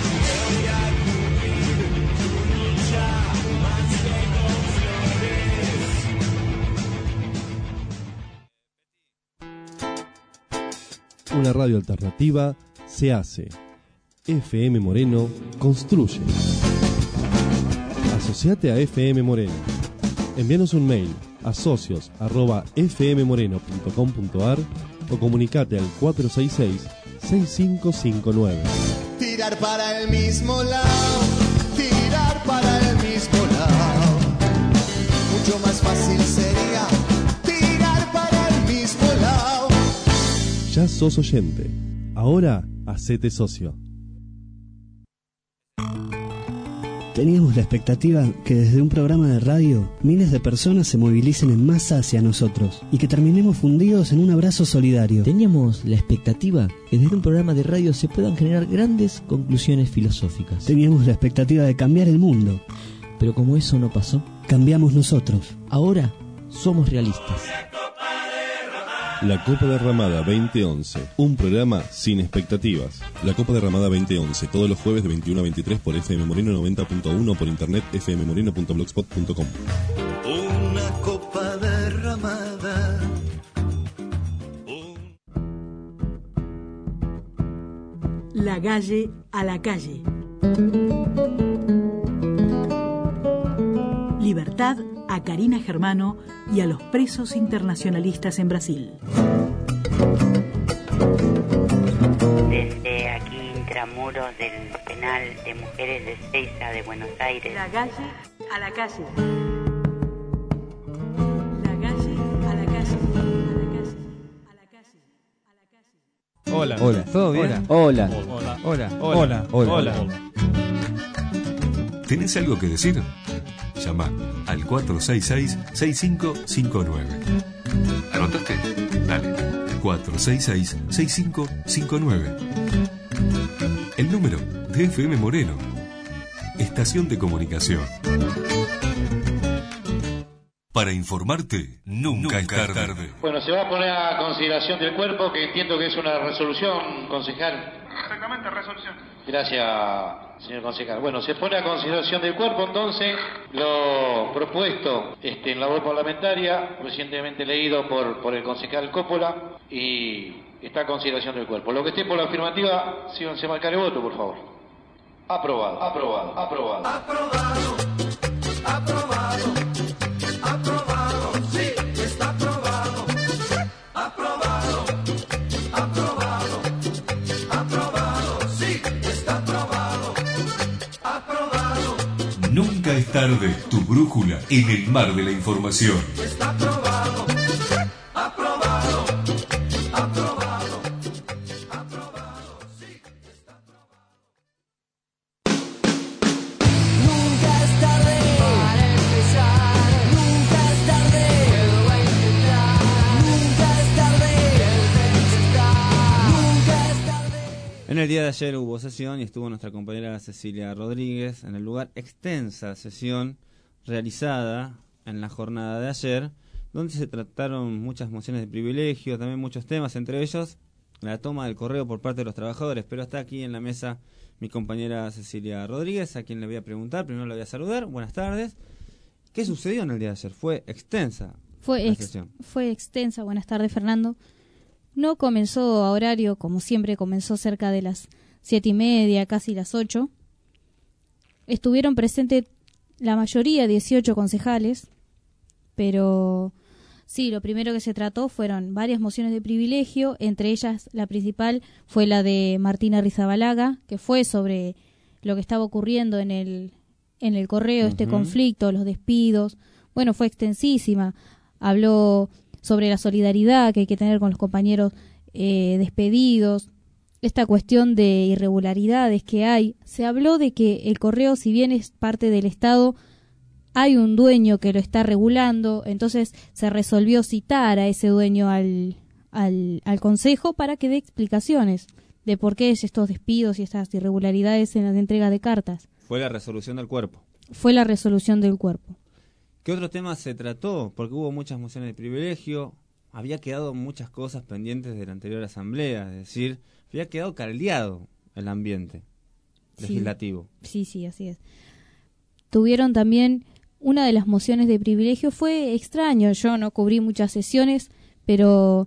Una radio alternativa se hace. FM Moreno construye. Asociate a FM Moreno. Envíanos un mail a socios@fmmoreno.com.ar o comunicate al 466-6559. Tirar para el mismo lado, tirar para el mismo lado. Mucho más fácil sería tirar para el mismo lado. Ya sos oyente. Ahora, hacete socio. Teníamos la expectativa que desde un programa de radio miles de personas se movilicen en masa hacia nosotros y que terminemos fundidos en un abrazo solidario. Teníamos la expectativa que desde un programa de radio se puedan generar grandes conclusiones filosóficas. Teníamos la expectativa de cambiar el mundo. Pero como eso no pasó, cambiamos nosotros. Ahora somos realistas. La Copa Derramada 2011, un programa sin expectativas. La Copa Derramada 2011, todos los jueves de 21 a 23 por FM Moreno 90.1, por internet fmmoreno.blogspot.com. Una copa derramada. La calle a la calle. Libertad a Karina Germano y a los presos internacionalistas en Brasil. Desde aquí, intramuros del penal de mujeres de Ezeiza de Buenos Aires. La calle a la calle. La calle a la calle. Hola. Hola. ¿Todo bien? Hola. Hola. Hola. Hola. Hola. ¿Tenés algo que decir? Llama al 466-6559. ¿Anotaste? Dale. 466-6559. El número de FM Moreno. Estación de comunicación. Para informarte, nunca es tarde. Bueno, se va a poner a consideración del cuerpo, que entiendo que es una resolución, concejal. Exactamente, resolución. Gracias, señor concejal. Bueno, se pone a consideración del cuerpo, entonces, lo propuesto en labor parlamentaria, recientemente leído por el concejal Coppola, y está a consideración del cuerpo. Lo que esté por la afirmativa, síganse a marcar el voto, por favor. Aprobado, aprobado, aprobado. Aprobado, aprobado, aprobado, sí, está aprobado. Aprobado, aprobado, aprobado, sí, está aprobado. Aprobado. Nunca es tarde, tu brújula en el mar de la información. Está aprobado, aprobado, aprobado, aprobado, sí, está aprobado. Nunca es tarde para empezar, nunca es tarde, vuelvo a intentar. Nunca es tarde, nunca es tarde. En el día de ayer hubo sesión y estuvo nuestra compañera Cecilia Rodríguez en el lugar. Extensa sesión realizada en la jornada de ayer, donde se trataron muchas mociones de privilegio, también muchos temas, entre ellos la toma del correo por parte de los trabajadores. Pero está aquí en la mesa mi compañera Cecilia Rodríguez, a quien le voy a preguntar. Primero la voy a saludar. Buenas tardes. ¿Qué sucedió en el día de ayer? Fue extensa la sesión. Fue extensa. Buenas tardes, Fernando. No comenzó a horario, como siempre, comenzó cerca de las 7:30, casi las 8. Estuvieron presentes la mayoría, 18 concejales, pero sí, lo primero que se trató fueron varias mociones de privilegio, entre ellas la principal fue la de Martina Rizabalaga, que fue sobre lo que estaba ocurriendo en el correo, este conflicto, los despidos. Bueno, fue extensísima. Habló sobre la solidaridad que hay que tener con los compañeros despedidos, esta cuestión de irregularidades que hay. Se habló de que el correo, si bien es parte del Estado, hay un dueño que lo está regulando, entonces se resolvió citar a ese dueño al Consejo para que dé explicaciones de por qué es estos despidos y estas irregularidades en la entrega de cartas. Fue la resolución del cuerpo. Fue la resolución del cuerpo. ¿Qué otro tema se trató? Porque hubo muchas mociones de privilegio, había quedado muchas cosas pendientes de la anterior asamblea, es decir, había quedado caldeado el ambiente legislativo. Sí, así es. Tuvieron también una de las mociones de privilegio, fue extraño, yo no cubrí muchas sesiones, pero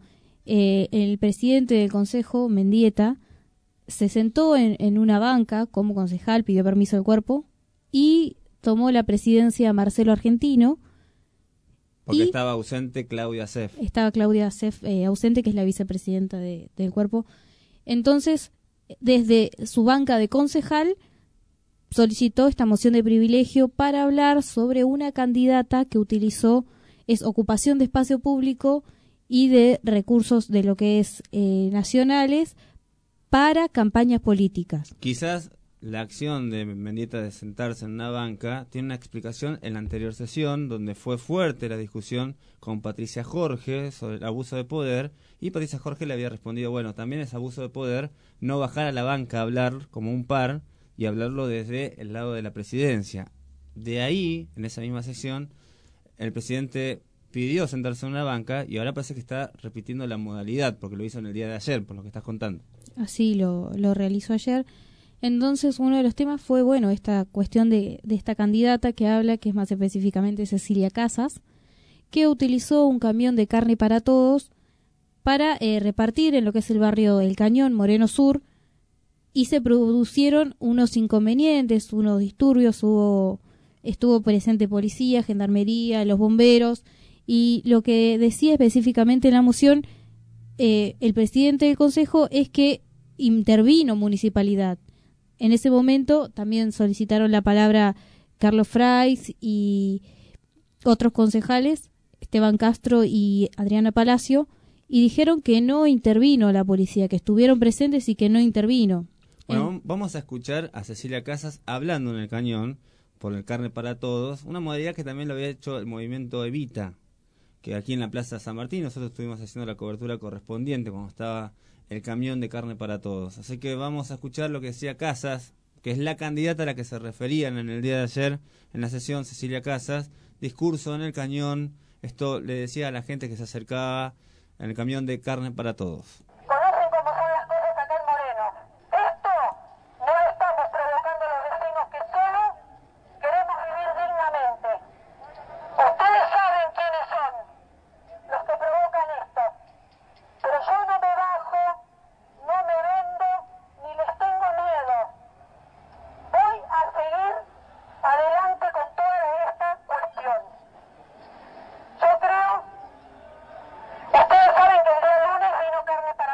el presidente del Consejo, Mendieta, se sentó en una banca como concejal, pidió permiso del cuerpo y tomó la presidencia Marcelo Argentino. Porque estaba ausente Claudia Seff. Estaba Claudia Seff ausente, que es la vicepresidenta del cuerpo. Entonces, desde su banca de concejal, solicitó esta moción de privilegio para hablar sobre una candidata que utilizó ocupación de espacio público y de recursos de lo que es nacionales para campañas políticas. Quizás la acción de Mendieta de sentarse en una banca tiene una explicación en la anterior sesión, donde fue fuerte la discusión con Patricia Jorge sobre el abuso de poder, y Patricia Jorge le había respondido, bueno, también es abuso de poder no bajar a la banca a hablar como un par y hablarlo desde el lado de la presidencia. De ahí, en esa misma sesión, el presidente pidió sentarse en una banca y ahora parece que está repitiendo la modalidad, porque lo hizo en el día de ayer, por lo que estás contando. Así lo realizó ayer. Entonces, uno de los temas fue, bueno, esta cuestión de esta candidata que habla, que es más específicamente Cecilia Casas, que utilizó un camión de carne para todos para repartir en lo que es el barrio El Cañón, Moreno Sur, y se produjeron unos inconvenientes, unos disturbios, estuvo presente policía, gendarmería, los bomberos, y lo que decía específicamente en la moción el presidente del Consejo es que intervino municipalidad. En ese momento también solicitaron la palabra Carlos Frais y otros concejales, Esteban Castro y Adriana Palacio, y dijeron que no intervino la policía, que estuvieron presentes y que no intervino. Bueno, vamos a escuchar a Cecilia Casas hablando en El Cañón por el Carne para Todos, una modalidad que también lo había hecho el movimiento Evita, que aquí en la Plaza San Martín nosotros estuvimos haciendo la cobertura correspondiente cuando estaba el camión de Carne para Todos. Así que vamos a escuchar lo que decía Casas, que es la candidata a la que se referían en el día de ayer en la sesión, Cecilia Casas, discurso en El Cañón. Esto le decía a la gente que se acercaba en el camión de Carne para Todos. Conocen cómo son las cosas acá en Moreno. Esto no lo estamos provocando los vecinos que solo queremos vivir dignamente. Ustedes saben quiénes son los que provocan esto. Pero yo no me bajo, no me vendo, ni les tengo miedo. Voy a seguir adelante con toda esta cuestión. Yo creo, ustedes saben que el día lunes vino Carne para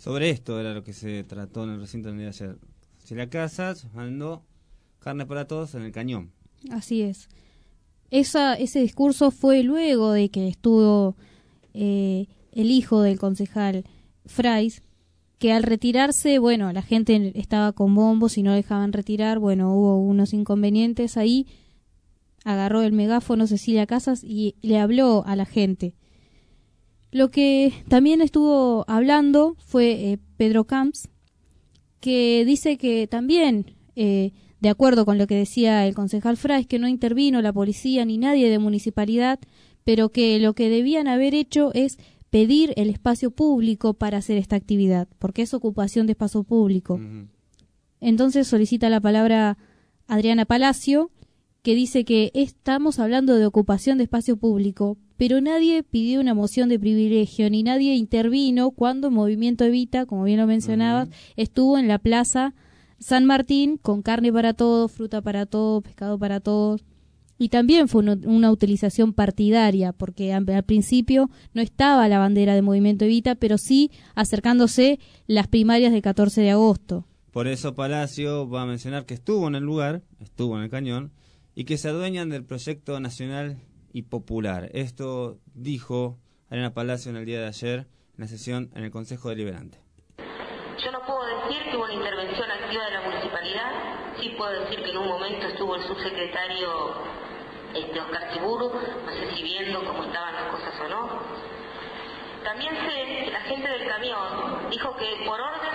Sobre esto era lo que se trató en el recinto del día de ayer. Cecilia Casas mandó carne para todos en el cañón. Así es. Ese discurso fue luego de que estuvo el hijo del concejal Fraiz, que al retirarse, bueno, la gente estaba con bombos y no dejaban retirar, bueno, hubo unos inconvenientes ahí, agarró el megáfono Cecilia Casas y le habló a la gente. Lo que también estuvo hablando fue Pedro Camps, que dice que también, de acuerdo con lo que decía el concejal Fraiz, que no intervino la policía ni nadie de municipalidad, pero que lo que debían haber hecho es pedir el espacio público para hacer esta actividad, porque es ocupación de espacio público. Uh-huh. Entonces solicita la palabra Adriana Palacio, que dice que estamos hablando de ocupación de espacio público, pero nadie pidió una moción de privilegio, ni nadie intervino cuando el Movimiento Evita, como bien lo mencionabas, uh-huh, estuvo en la Plaza San Martín con carne para todos, fruta para todos, pescado para todos. Y también fue una utilización partidaria, porque al principio no estaba la bandera del Movimiento Evita, pero sí acercándose las primarias del 14 de agosto. Por eso Palacio va a mencionar que estuvo en el lugar, estuvo en el cañón, y que se adueñan del proyecto nacional y popular. Esto dijo Adriana Palacio en el día de ayer, en la sesión en el Consejo Deliberante. Yo no puedo decir que hubo una intervención activa de la municipalidad, sí puedo decir que en un momento estuvo el subsecretario Oscar Ciburu, no sé si viendo cómo estaban las cosas o no. También sé que la gente del camión dijo que por orden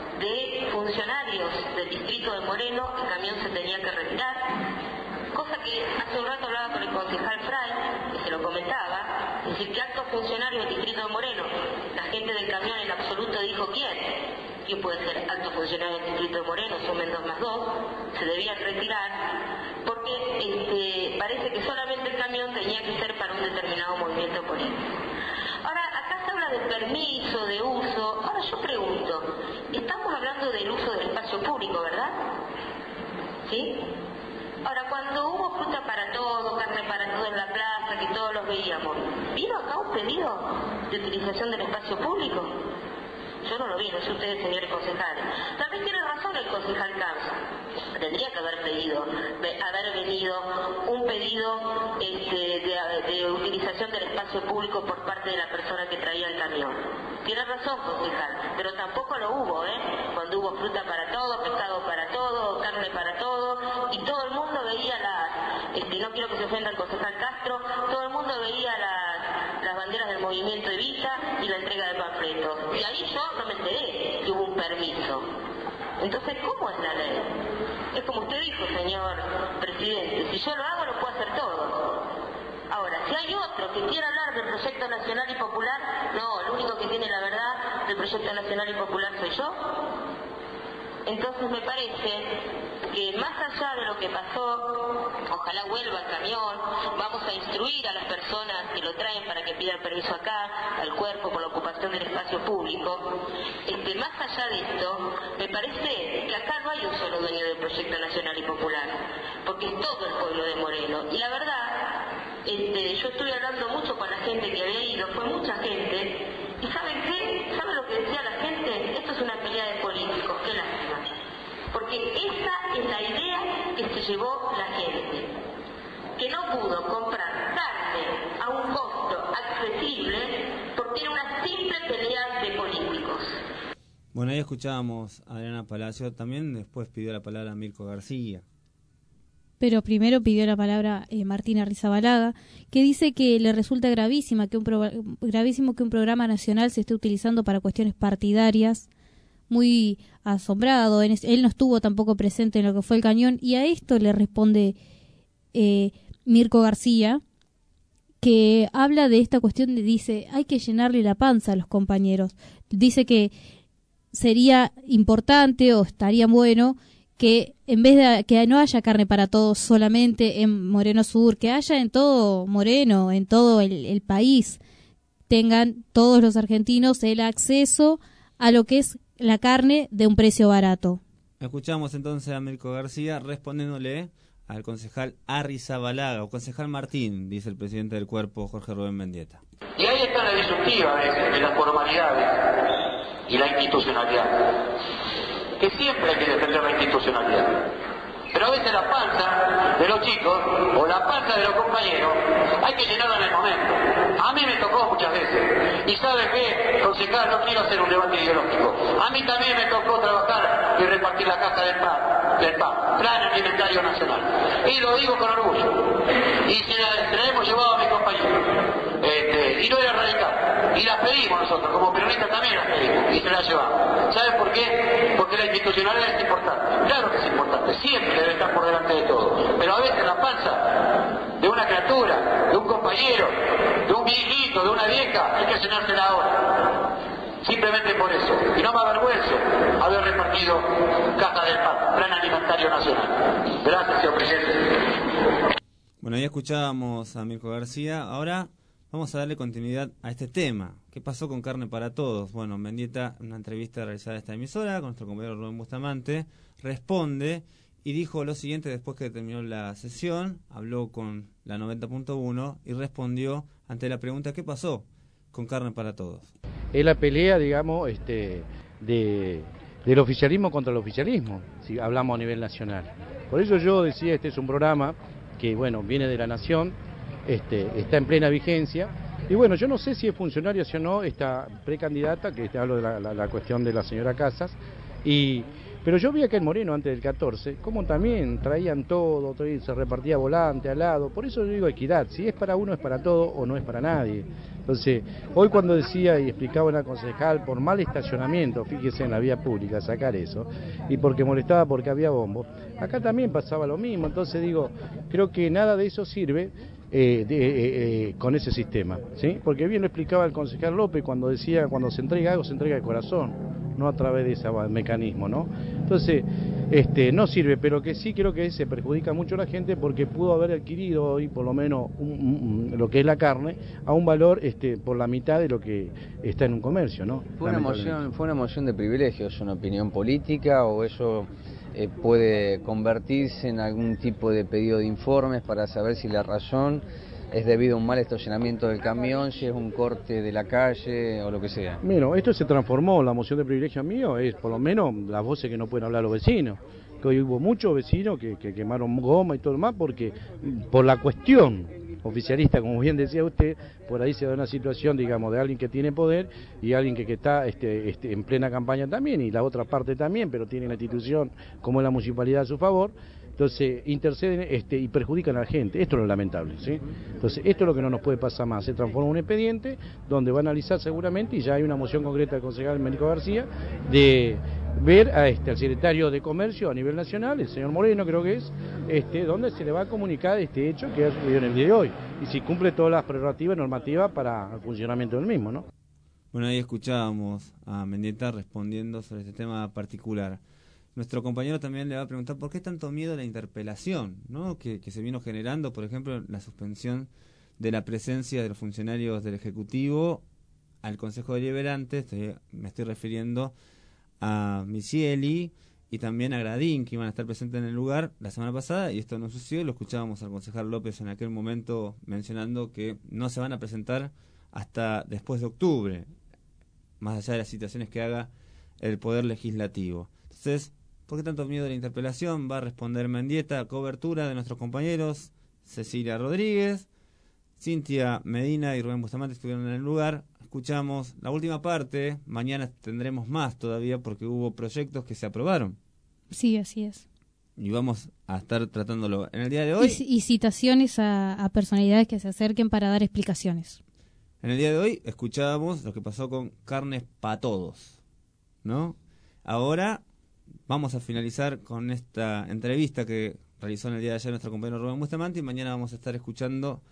de funcionarios del distrito de Moreno el camión se tenía que retirar, cosa que hace un rato hablaba con el concejal Fraiz, que se lo comentaba, es decir, que altos funcionarios del distrito de Moreno, la gente del camión en absoluto dijo quién puede ser alto funcionario del distrito de Moreno, sumen 2 más 2, se debían retirar, porque parece que solamente el camión tenía que ser para un determinado movimiento político. Ahora, acá se habla de permiso, de uso. Ahora yo pregunto, estamos hablando del uso del espacio público, ¿verdad? ¿Sí? Ahora, cuando hubo fruta para todo, carne para todo en la plaza, que todos los veíamos, ¿vino acá un pedido de utilización del espacio público? Yo no lo vi, no sé ustedes, señores concejales. Tal vez tiene razón el concejal Camps. Tendría que haber venido un pedido de utilización del espacio público por parte de la persona que traía el camión. Tiene razón, concejal, pero tampoco lo hubo, cuando hubo fruta para todo, pescado para todo, carne para todo, y todo el mundo veía no quiero que se ofenda el concejal Castro, todo el mundo veía las banderas del Movimiento Evita y la entrega de panfletos. Y ahí yo no me enteré que hubo un permiso. Entonces, ¿cómo es la ley? Es como usted dijo, señor presidente, si yo lo hago, lo puedo hacer todo. Ahora, si hay otro que quiera hablar del proyecto nacional y popular, no, el único que tiene la verdad del proyecto nacional y popular soy yo. Entonces me parece que más allá de lo que pasó, ojalá vuelva el camión, vamos a instruir a las personas que lo traen para que pidan permiso acá, al cuerpo por la ocupación del espacio público. Más allá de esto, me parece que acá no hay un solo dueño del proyecto nacional y popular, porque es todo el pueblo de Moreno. Y la verdad, yo estuve hablando mucho con la gente que había ido, fue mucha gente, y ¿saben qué? ¿Saben lo que decía la gente? Esto es una pelea de políticos, qué lástima. Porque esa es la idea que se llevó la gente, que no pudo comprar carne a un costo accesible porque era una simple pelea de políticos. Bueno, ahí escuchábamos a Adriana Palacio, también después pidió la palabra a Mirko García. Pero primero pidió la palabra Martina Rizabalaga, que dice que le resulta gravísimo que un programa nacional se esté utilizando para cuestiones partidarias. Muy asombrado, él no estuvo tampoco presente en lo que fue el cañón, y a esto le responde Mirko García, que habla de esta cuestión, dice, hay que llenarle la panza a los compañeros. Dice que sería importante o estaría bueno que en vez de que no haya carne para todos solamente en Moreno Sur, que haya en todo Moreno, en todo el país, tengan todos los argentinos el acceso a lo que es la carne de un precio barato. Escuchamos entonces a Mirko García respondiéndole al concejal Arrizabalaga, o concejal Martín, dice el presidente del cuerpo, Jorge Rubén Mendieta. Y ahí está la disyuntiva de las formalidades. y la institucionalidad. Que siempre hay que defender la institucionalidad. Pero a veces la panza de los chicos o la panza de los compañeros hay que llenarla en el momento. A mí me tocó muchas veces. Y ¿sabe qué, concejal? No quiero hacer un debate ideológico. A mí también me tocó trabajar y repartir la caja del PAN, Plan Alimentario Nacional. Y lo digo con orgullo. Y se la hemos llevado a mis compañeros. Y no era radical. Y la pedimos nosotros, como peronistas también la pedimos. Y se la llevamos. ¿Saben por qué? Porque la institucionalidad es importante. Claro que es importante. Siempre debe estar por delante de todo. Pero a veces la panza de una criatura, de un compañero, de un viejito, de una vieja, hay que llenársela ahora. Simplemente por eso. Y no me avergüenzo haber repartido cajas del PAN, Plan Alimentario Nacional. Gracias, señor presidente. Bueno, ya escuchábamos a Mirko García. Ahora vamos a darle continuidad a este tema. ¿Qué pasó con Carne para Todos? Bueno, Mendieta, en una entrevista realizada a esta emisora con nuestro compañero Rubén Bustamante, responde y dijo lo siguiente después que terminó la sesión. Habló con la 90.1 y respondió ante la pregunta ¿qué pasó con Carne para Todos? Es la pelea, digamos, del oficialismo contra el oficialismo, si hablamos a nivel nacional. Por eso yo decía, este es un programa que, bueno, viene de la Nación, está en plena vigencia. Y bueno, yo no sé si es funcionaria o no esta precandidata, que hablo de la cuestión de la señora Casas, pero yo vi acá en Moreno antes del 14, como también traían todo, se repartía volante al lado, por eso yo digo equidad, si es para uno es para todo o no es para nadie. Entonces, hoy cuando decía y explicaba una concejal por mal estacionamiento, fíjese en la vía pública, sacar eso, y porque molestaba porque había bombo, acá también pasaba lo mismo, entonces digo, creo que nada de eso sirve con ese sistema, ¿sí? Porque bien lo explicaba el concejal López cuando decía, cuando se entrega algo se entrega de corazón, no a través de ese mecanismo, ¿no? Entonces, no sirve, pero que sí creo que se perjudica mucho a la gente porque pudo haber adquirido hoy por lo menos lo que es la carne a un valor por la mitad de lo que está en un comercio, ¿no? Fue una moción de privilegio, ¿es una opinión política o eso puede convertirse en algún tipo de pedido de informes para saber si la razón es debido a un mal estacionamiento del camión, si es un corte de la calle o lo que sea? Bueno, esto se transformó, la moción de privilegio mío es por lo menos las voces que no pueden hablar los vecinos, que hoy hubo muchos vecinos que quemaron goma y todo lo más porque por la cuestión oficialista, como bien decía usted, por ahí se da una situación, digamos, de alguien que tiene poder y alguien que está en plena campaña también, y la otra parte también, pero tiene la institución como la municipalidad a su favor. Entonces interceden y perjudican a la gente. Esto es lo lamentable, ¿sí? Entonces esto es lo que no nos puede pasar más. Se transforma en un expediente donde va a analizar seguramente, y ya hay una moción concreta del concejal Mirko García, de ver al secretario de Comercio a nivel nacional, el señor Moreno creo que es, donde se le va a comunicar este hecho que ha sucedido en el día de hoy, y si cumple todas las prerrogativas normativas para el funcionamiento del mismo, ¿no? Bueno, ahí escuchábamos a Mendieta respondiendo sobre este tema particular. Nuestro compañero también le va a preguntar por qué tanto miedo a la interpelación, ¿no? que se vino generando, por ejemplo, la suspensión de la presencia de los funcionarios del Ejecutivo al Consejo Deliberante. Me estoy refiriendo a Michieli y también a Gradín, que iban a estar presentes en el lugar la semana pasada, y esto no sucedió. Lo escuchábamos al concejal López en aquel momento mencionando que no se van a presentar hasta después de octubre, más allá de las citaciones que haga el Poder Legislativo. Entonces, ¿por qué tanto miedo a la interpelación? Va a responder Mendieta, cobertura de nuestros compañeros Cecilia Rodríguez, Cintia Medina y Rubén Bustamante estuvieron en el lugar. Escuchamos la última parte, mañana tendremos más todavía porque hubo proyectos que se aprobaron. Sí, así es. Y vamos a estar tratándolo en el día de hoy. Y citaciones a personalidades que se acerquen para dar explicaciones. En el día de hoy escuchábamos lo que pasó con Carnes para Todos, ¿no? Ahora vamos a finalizar con esta entrevista que realizó en el día de ayer nuestro compañero Rubén Bustamante, y mañana vamos a estar escuchando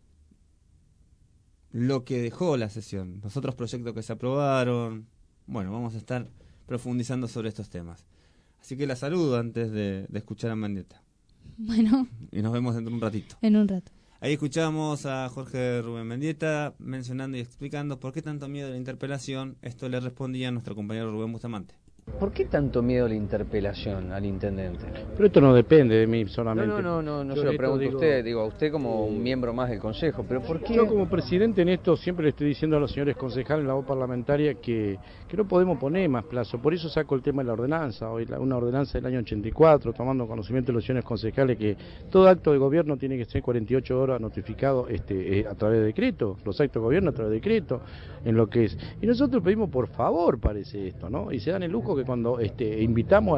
lo que dejó la sesión, los otros proyectos que se aprobaron. Bueno, vamos a estar profundizando sobre estos temas. Así que la saludo antes de escuchar a Mendieta. Bueno. Y nos vemos dentro de un ratito. En un rato. Ahí escuchamos a Jorge Rubén Mendieta mencionando y explicando por qué tanto miedo a la interpelación. Esto le respondía a nuestro compañero Rubén Bustamante. ¿Por qué tanto miedo a la interpelación al intendente? Pero esto no depende de mí solamente. No se lo pregunto a usted, digo a usted como un miembro más del Consejo, pero ¿por qué? Yo como presidente en esto siempre le estoy diciendo a los señores concejales en la voz parlamentaria que no podemos poner más plazo, por eso saco el tema de la ordenanza, hoy una ordenanza del año 84, tomando conocimiento de los señores concejales que todo acto de gobierno tiene que ser 48 horas notificado a través de decreto, los actos de gobierno a través de decreto, en lo que es. Y nosotros pedimos por favor, parece esto, ¿no? Y se dan el lujo que cuando invitamos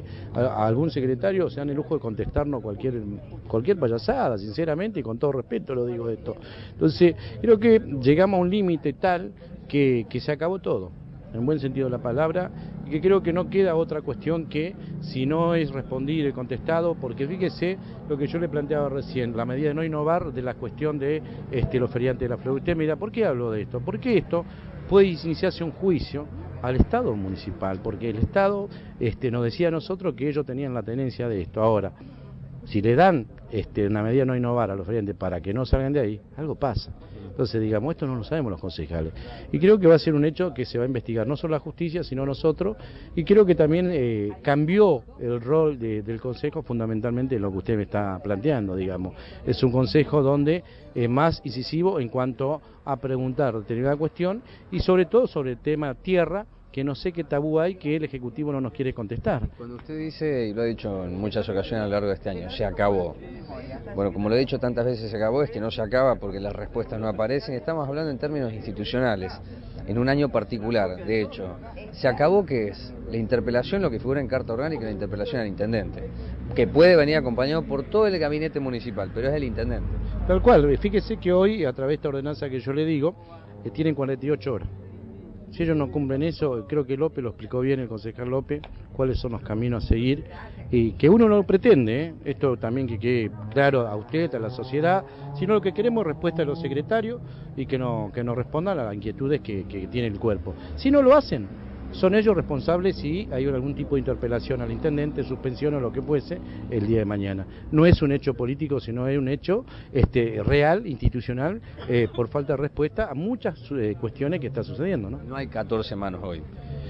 a algún secretario, se dan el lujo de contestarnos cualquier payasada, sinceramente, y con todo respeto lo digo esto. Entonces, creo que llegamos a un límite tal que se acabó todo, en buen sentido de la palabra, y que creo que no queda otra cuestión que, si no es respondido y contestado, porque fíjese lo que yo le planteaba recién, la medida de no innovar de la cuestión de los feriantes de la flor. Usted me dirá, ¿por qué hablo de esto? Porque esto puede iniciarse un juicio al Estado municipal, porque el Estado nos decía a nosotros que ellos tenían la tenencia de esto. Ahora, si le dan una medida de no innovar a los feriantes para que no salgan de ahí, algo pasa. Entonces, digamos, esto no lo sabemos los concejales. Y creo que va a ser un hecho que se va a investigar, no solo la justicia, sino nosotros. Y creo que también cambió el rol del Consejo fundamentalmente en lo que usted me está planteando, digamos. Es un Consejo donde es más incisivo en cuanto a preguntar determinada cuestión y sobre todo sobre el tema tierra, que no sé qué tabú hay que el Ejecutivo no nos quiere contestar. Cuando usted dice, y lo ha dicho en muchas ocasiones a lo largo de este año, se acabó. Bueno, como lo he dicho tantas veces, se acabó, es que no se acaba porque las respuestas no aparecen. Estamos hablando en términos institucionales, en un año particular. De hecho, ¿se acabó qué es? La interpelación, lo que figura en Carta Orgánica, la interpelación al intendente, que puede venir acompañado por todo el gabinete municipal, pero es el intendente. Tal cual, fíjese que hoy, a través de esta ordenanza que yo le digo, tienen 48 horas. Si ellos no cumplen eso, creo que López lo explicó bien, el concejal López, cuáles son los caminos a seguir, y que uno no lo pretende, esto también que quede claro a usted, a la sociedad, sino lo que queremos es respuesta de los secretarios y que nos respondan a las inquietudes que tiene el cuerpo. Si no lo hacen, son ellos responsables si hay algún tipo de interpelación al intendente, suspensión o lo que fuese el día de mañana. No es un hecho político, sino es un hecho real, institucional, por falta de respuesta a muchas cuestiones que está sucediendo, ¿no? No hay 14 manos hoy.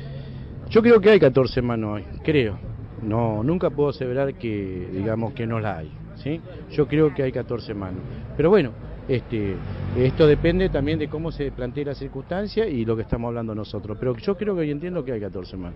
Yo creo que hay 14 manos hoy, creo. No, nunca puedo aseverar que, digamos, que no la hay, ¿sí? Yo creo que hay 14 manos. Pero bueno, esto depende también de cómo se plantee la circunstancia y lo que estamos hablando nosotros. Pero yo creo que hoy entiendo que hay 14 manos.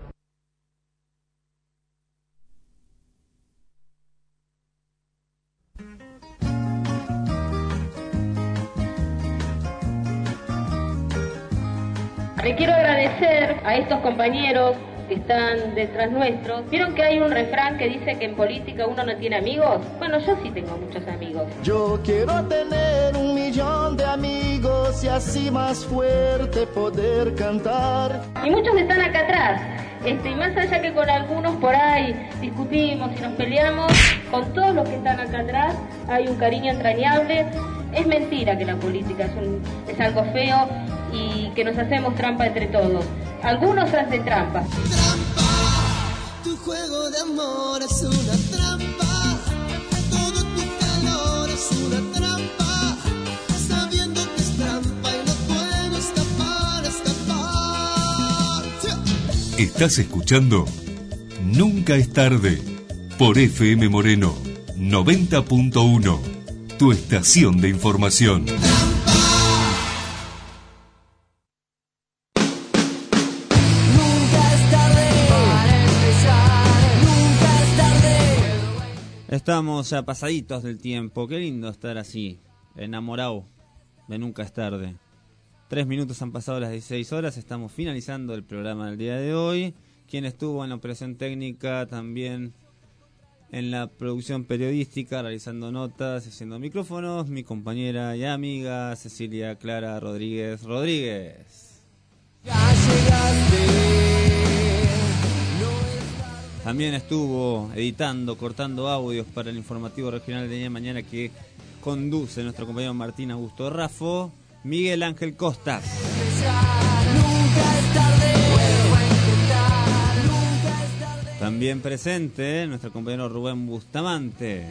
Le quiero agradecer a estos compañeros que están detrás nuestro. ¿Vieron que hay un refrán que dice que en política uno no tiene amigos? Bueno, yo sí tengo muchos amigos. Yo quiero tener 1 millón de amigos y así más fuerte poder cantar. Y muchos están acá atrás. Y más allá que con algunos por ahí discutimos y nos peleamos, con todos los que están acá atrás hay un cariño entrañable. Es mentira que la política es algo feo y que nos hacemos trampa entre todos. Algunos hacen trampa. Trampa, tu juego de amor es una trampa. Todo tu calor es una trampa. Sabiendo que es trampa y no puedo escapar. Estás escuchando Nunca es tarde por FM Moreno 90.1, tu estación de información. Estamos ya pasaditos del tiempo. Qué lindo estar así, enamorado de Nunca es tarde. 3 minutos han pasado las 16 horas. Estamos finalizando el programa del día de hoy. Quien estuvo en la operación técnica, también en la producción periodística, realizando notas, haciendo micrófonos, mi compañera y amiga Cecilia Clara Rodríguez. También estuvo editando, cortando audios para el informativo regional de día de mañana que conduce nuestro compañero Martín Augusto Raffo, Miguel Ángel Costa. También presente nuestro compañero Rubén Bustamante,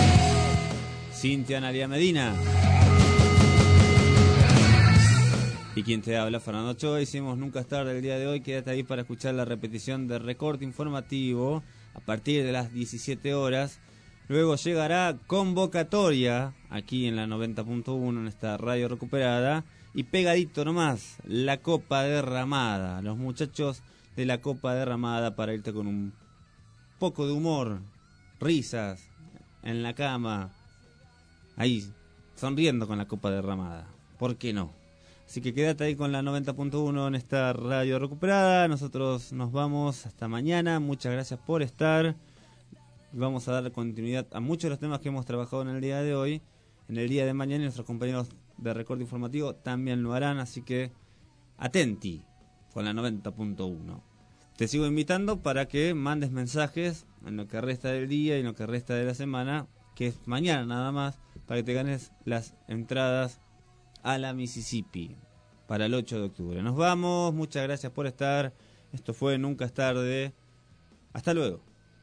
Cintia Analia Medina Y quien te habla, Fernando Ochoa. Hicimos Nunca es tarde el día de hoy. Quédate ahí para escuchar la repetición del recorte informativo a partir de las 17 horas. Luego llegará Convocatoria aquí en la 90.1 en esta radio recuperada. Y pegadito nomás, la Copa Derramada. Los muchachos de la Copa Derramada para irte con un poco de humor, risas en la cama, ahí sonriendo con la Copa Derramada. ¿Por qué no? Así que quédate ahí con la 90.1 en esta radio recuperada. Nosotros nos vamos hasta mañana. Muchas gracias por estar. Vamos a dar continuidad a muchos de los temas que hemos trabajado en el día de hoy. En el día de mañana nuestros compañeros de Recorte Informativo también lo harán. Así que atenti con la 90.1. Te sigo invitando para que mandes mensajes en lo que resta del día y en lo que resta de la semana, que es mañana nada más, para que te ganes las entradas a la Mississippi para el 8 de octubre. Nos vamos, muchas gracias por estar. Esto fue Nunca es tarde. Hasta luego.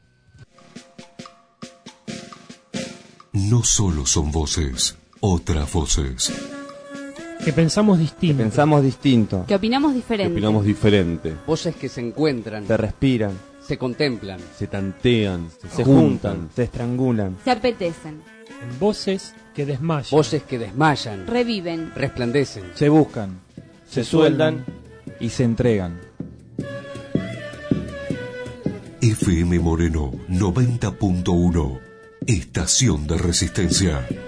No solo son voces, otras voces. Que pensamos distinto. Que pensamos distinto. Que opinamos diferente. Que opinamos diferente. Voces que se encuentran. Se respiran. Se contemplan. Se tantean. Se juntan. Se estrangulan. Se apetecen. En voces que desmayan. Voces que desmayan. Reviven. Resplandecen. Se buscan. Se sueldan. Y se entregan. FM Moreno 90.1. Estación de Resistencia.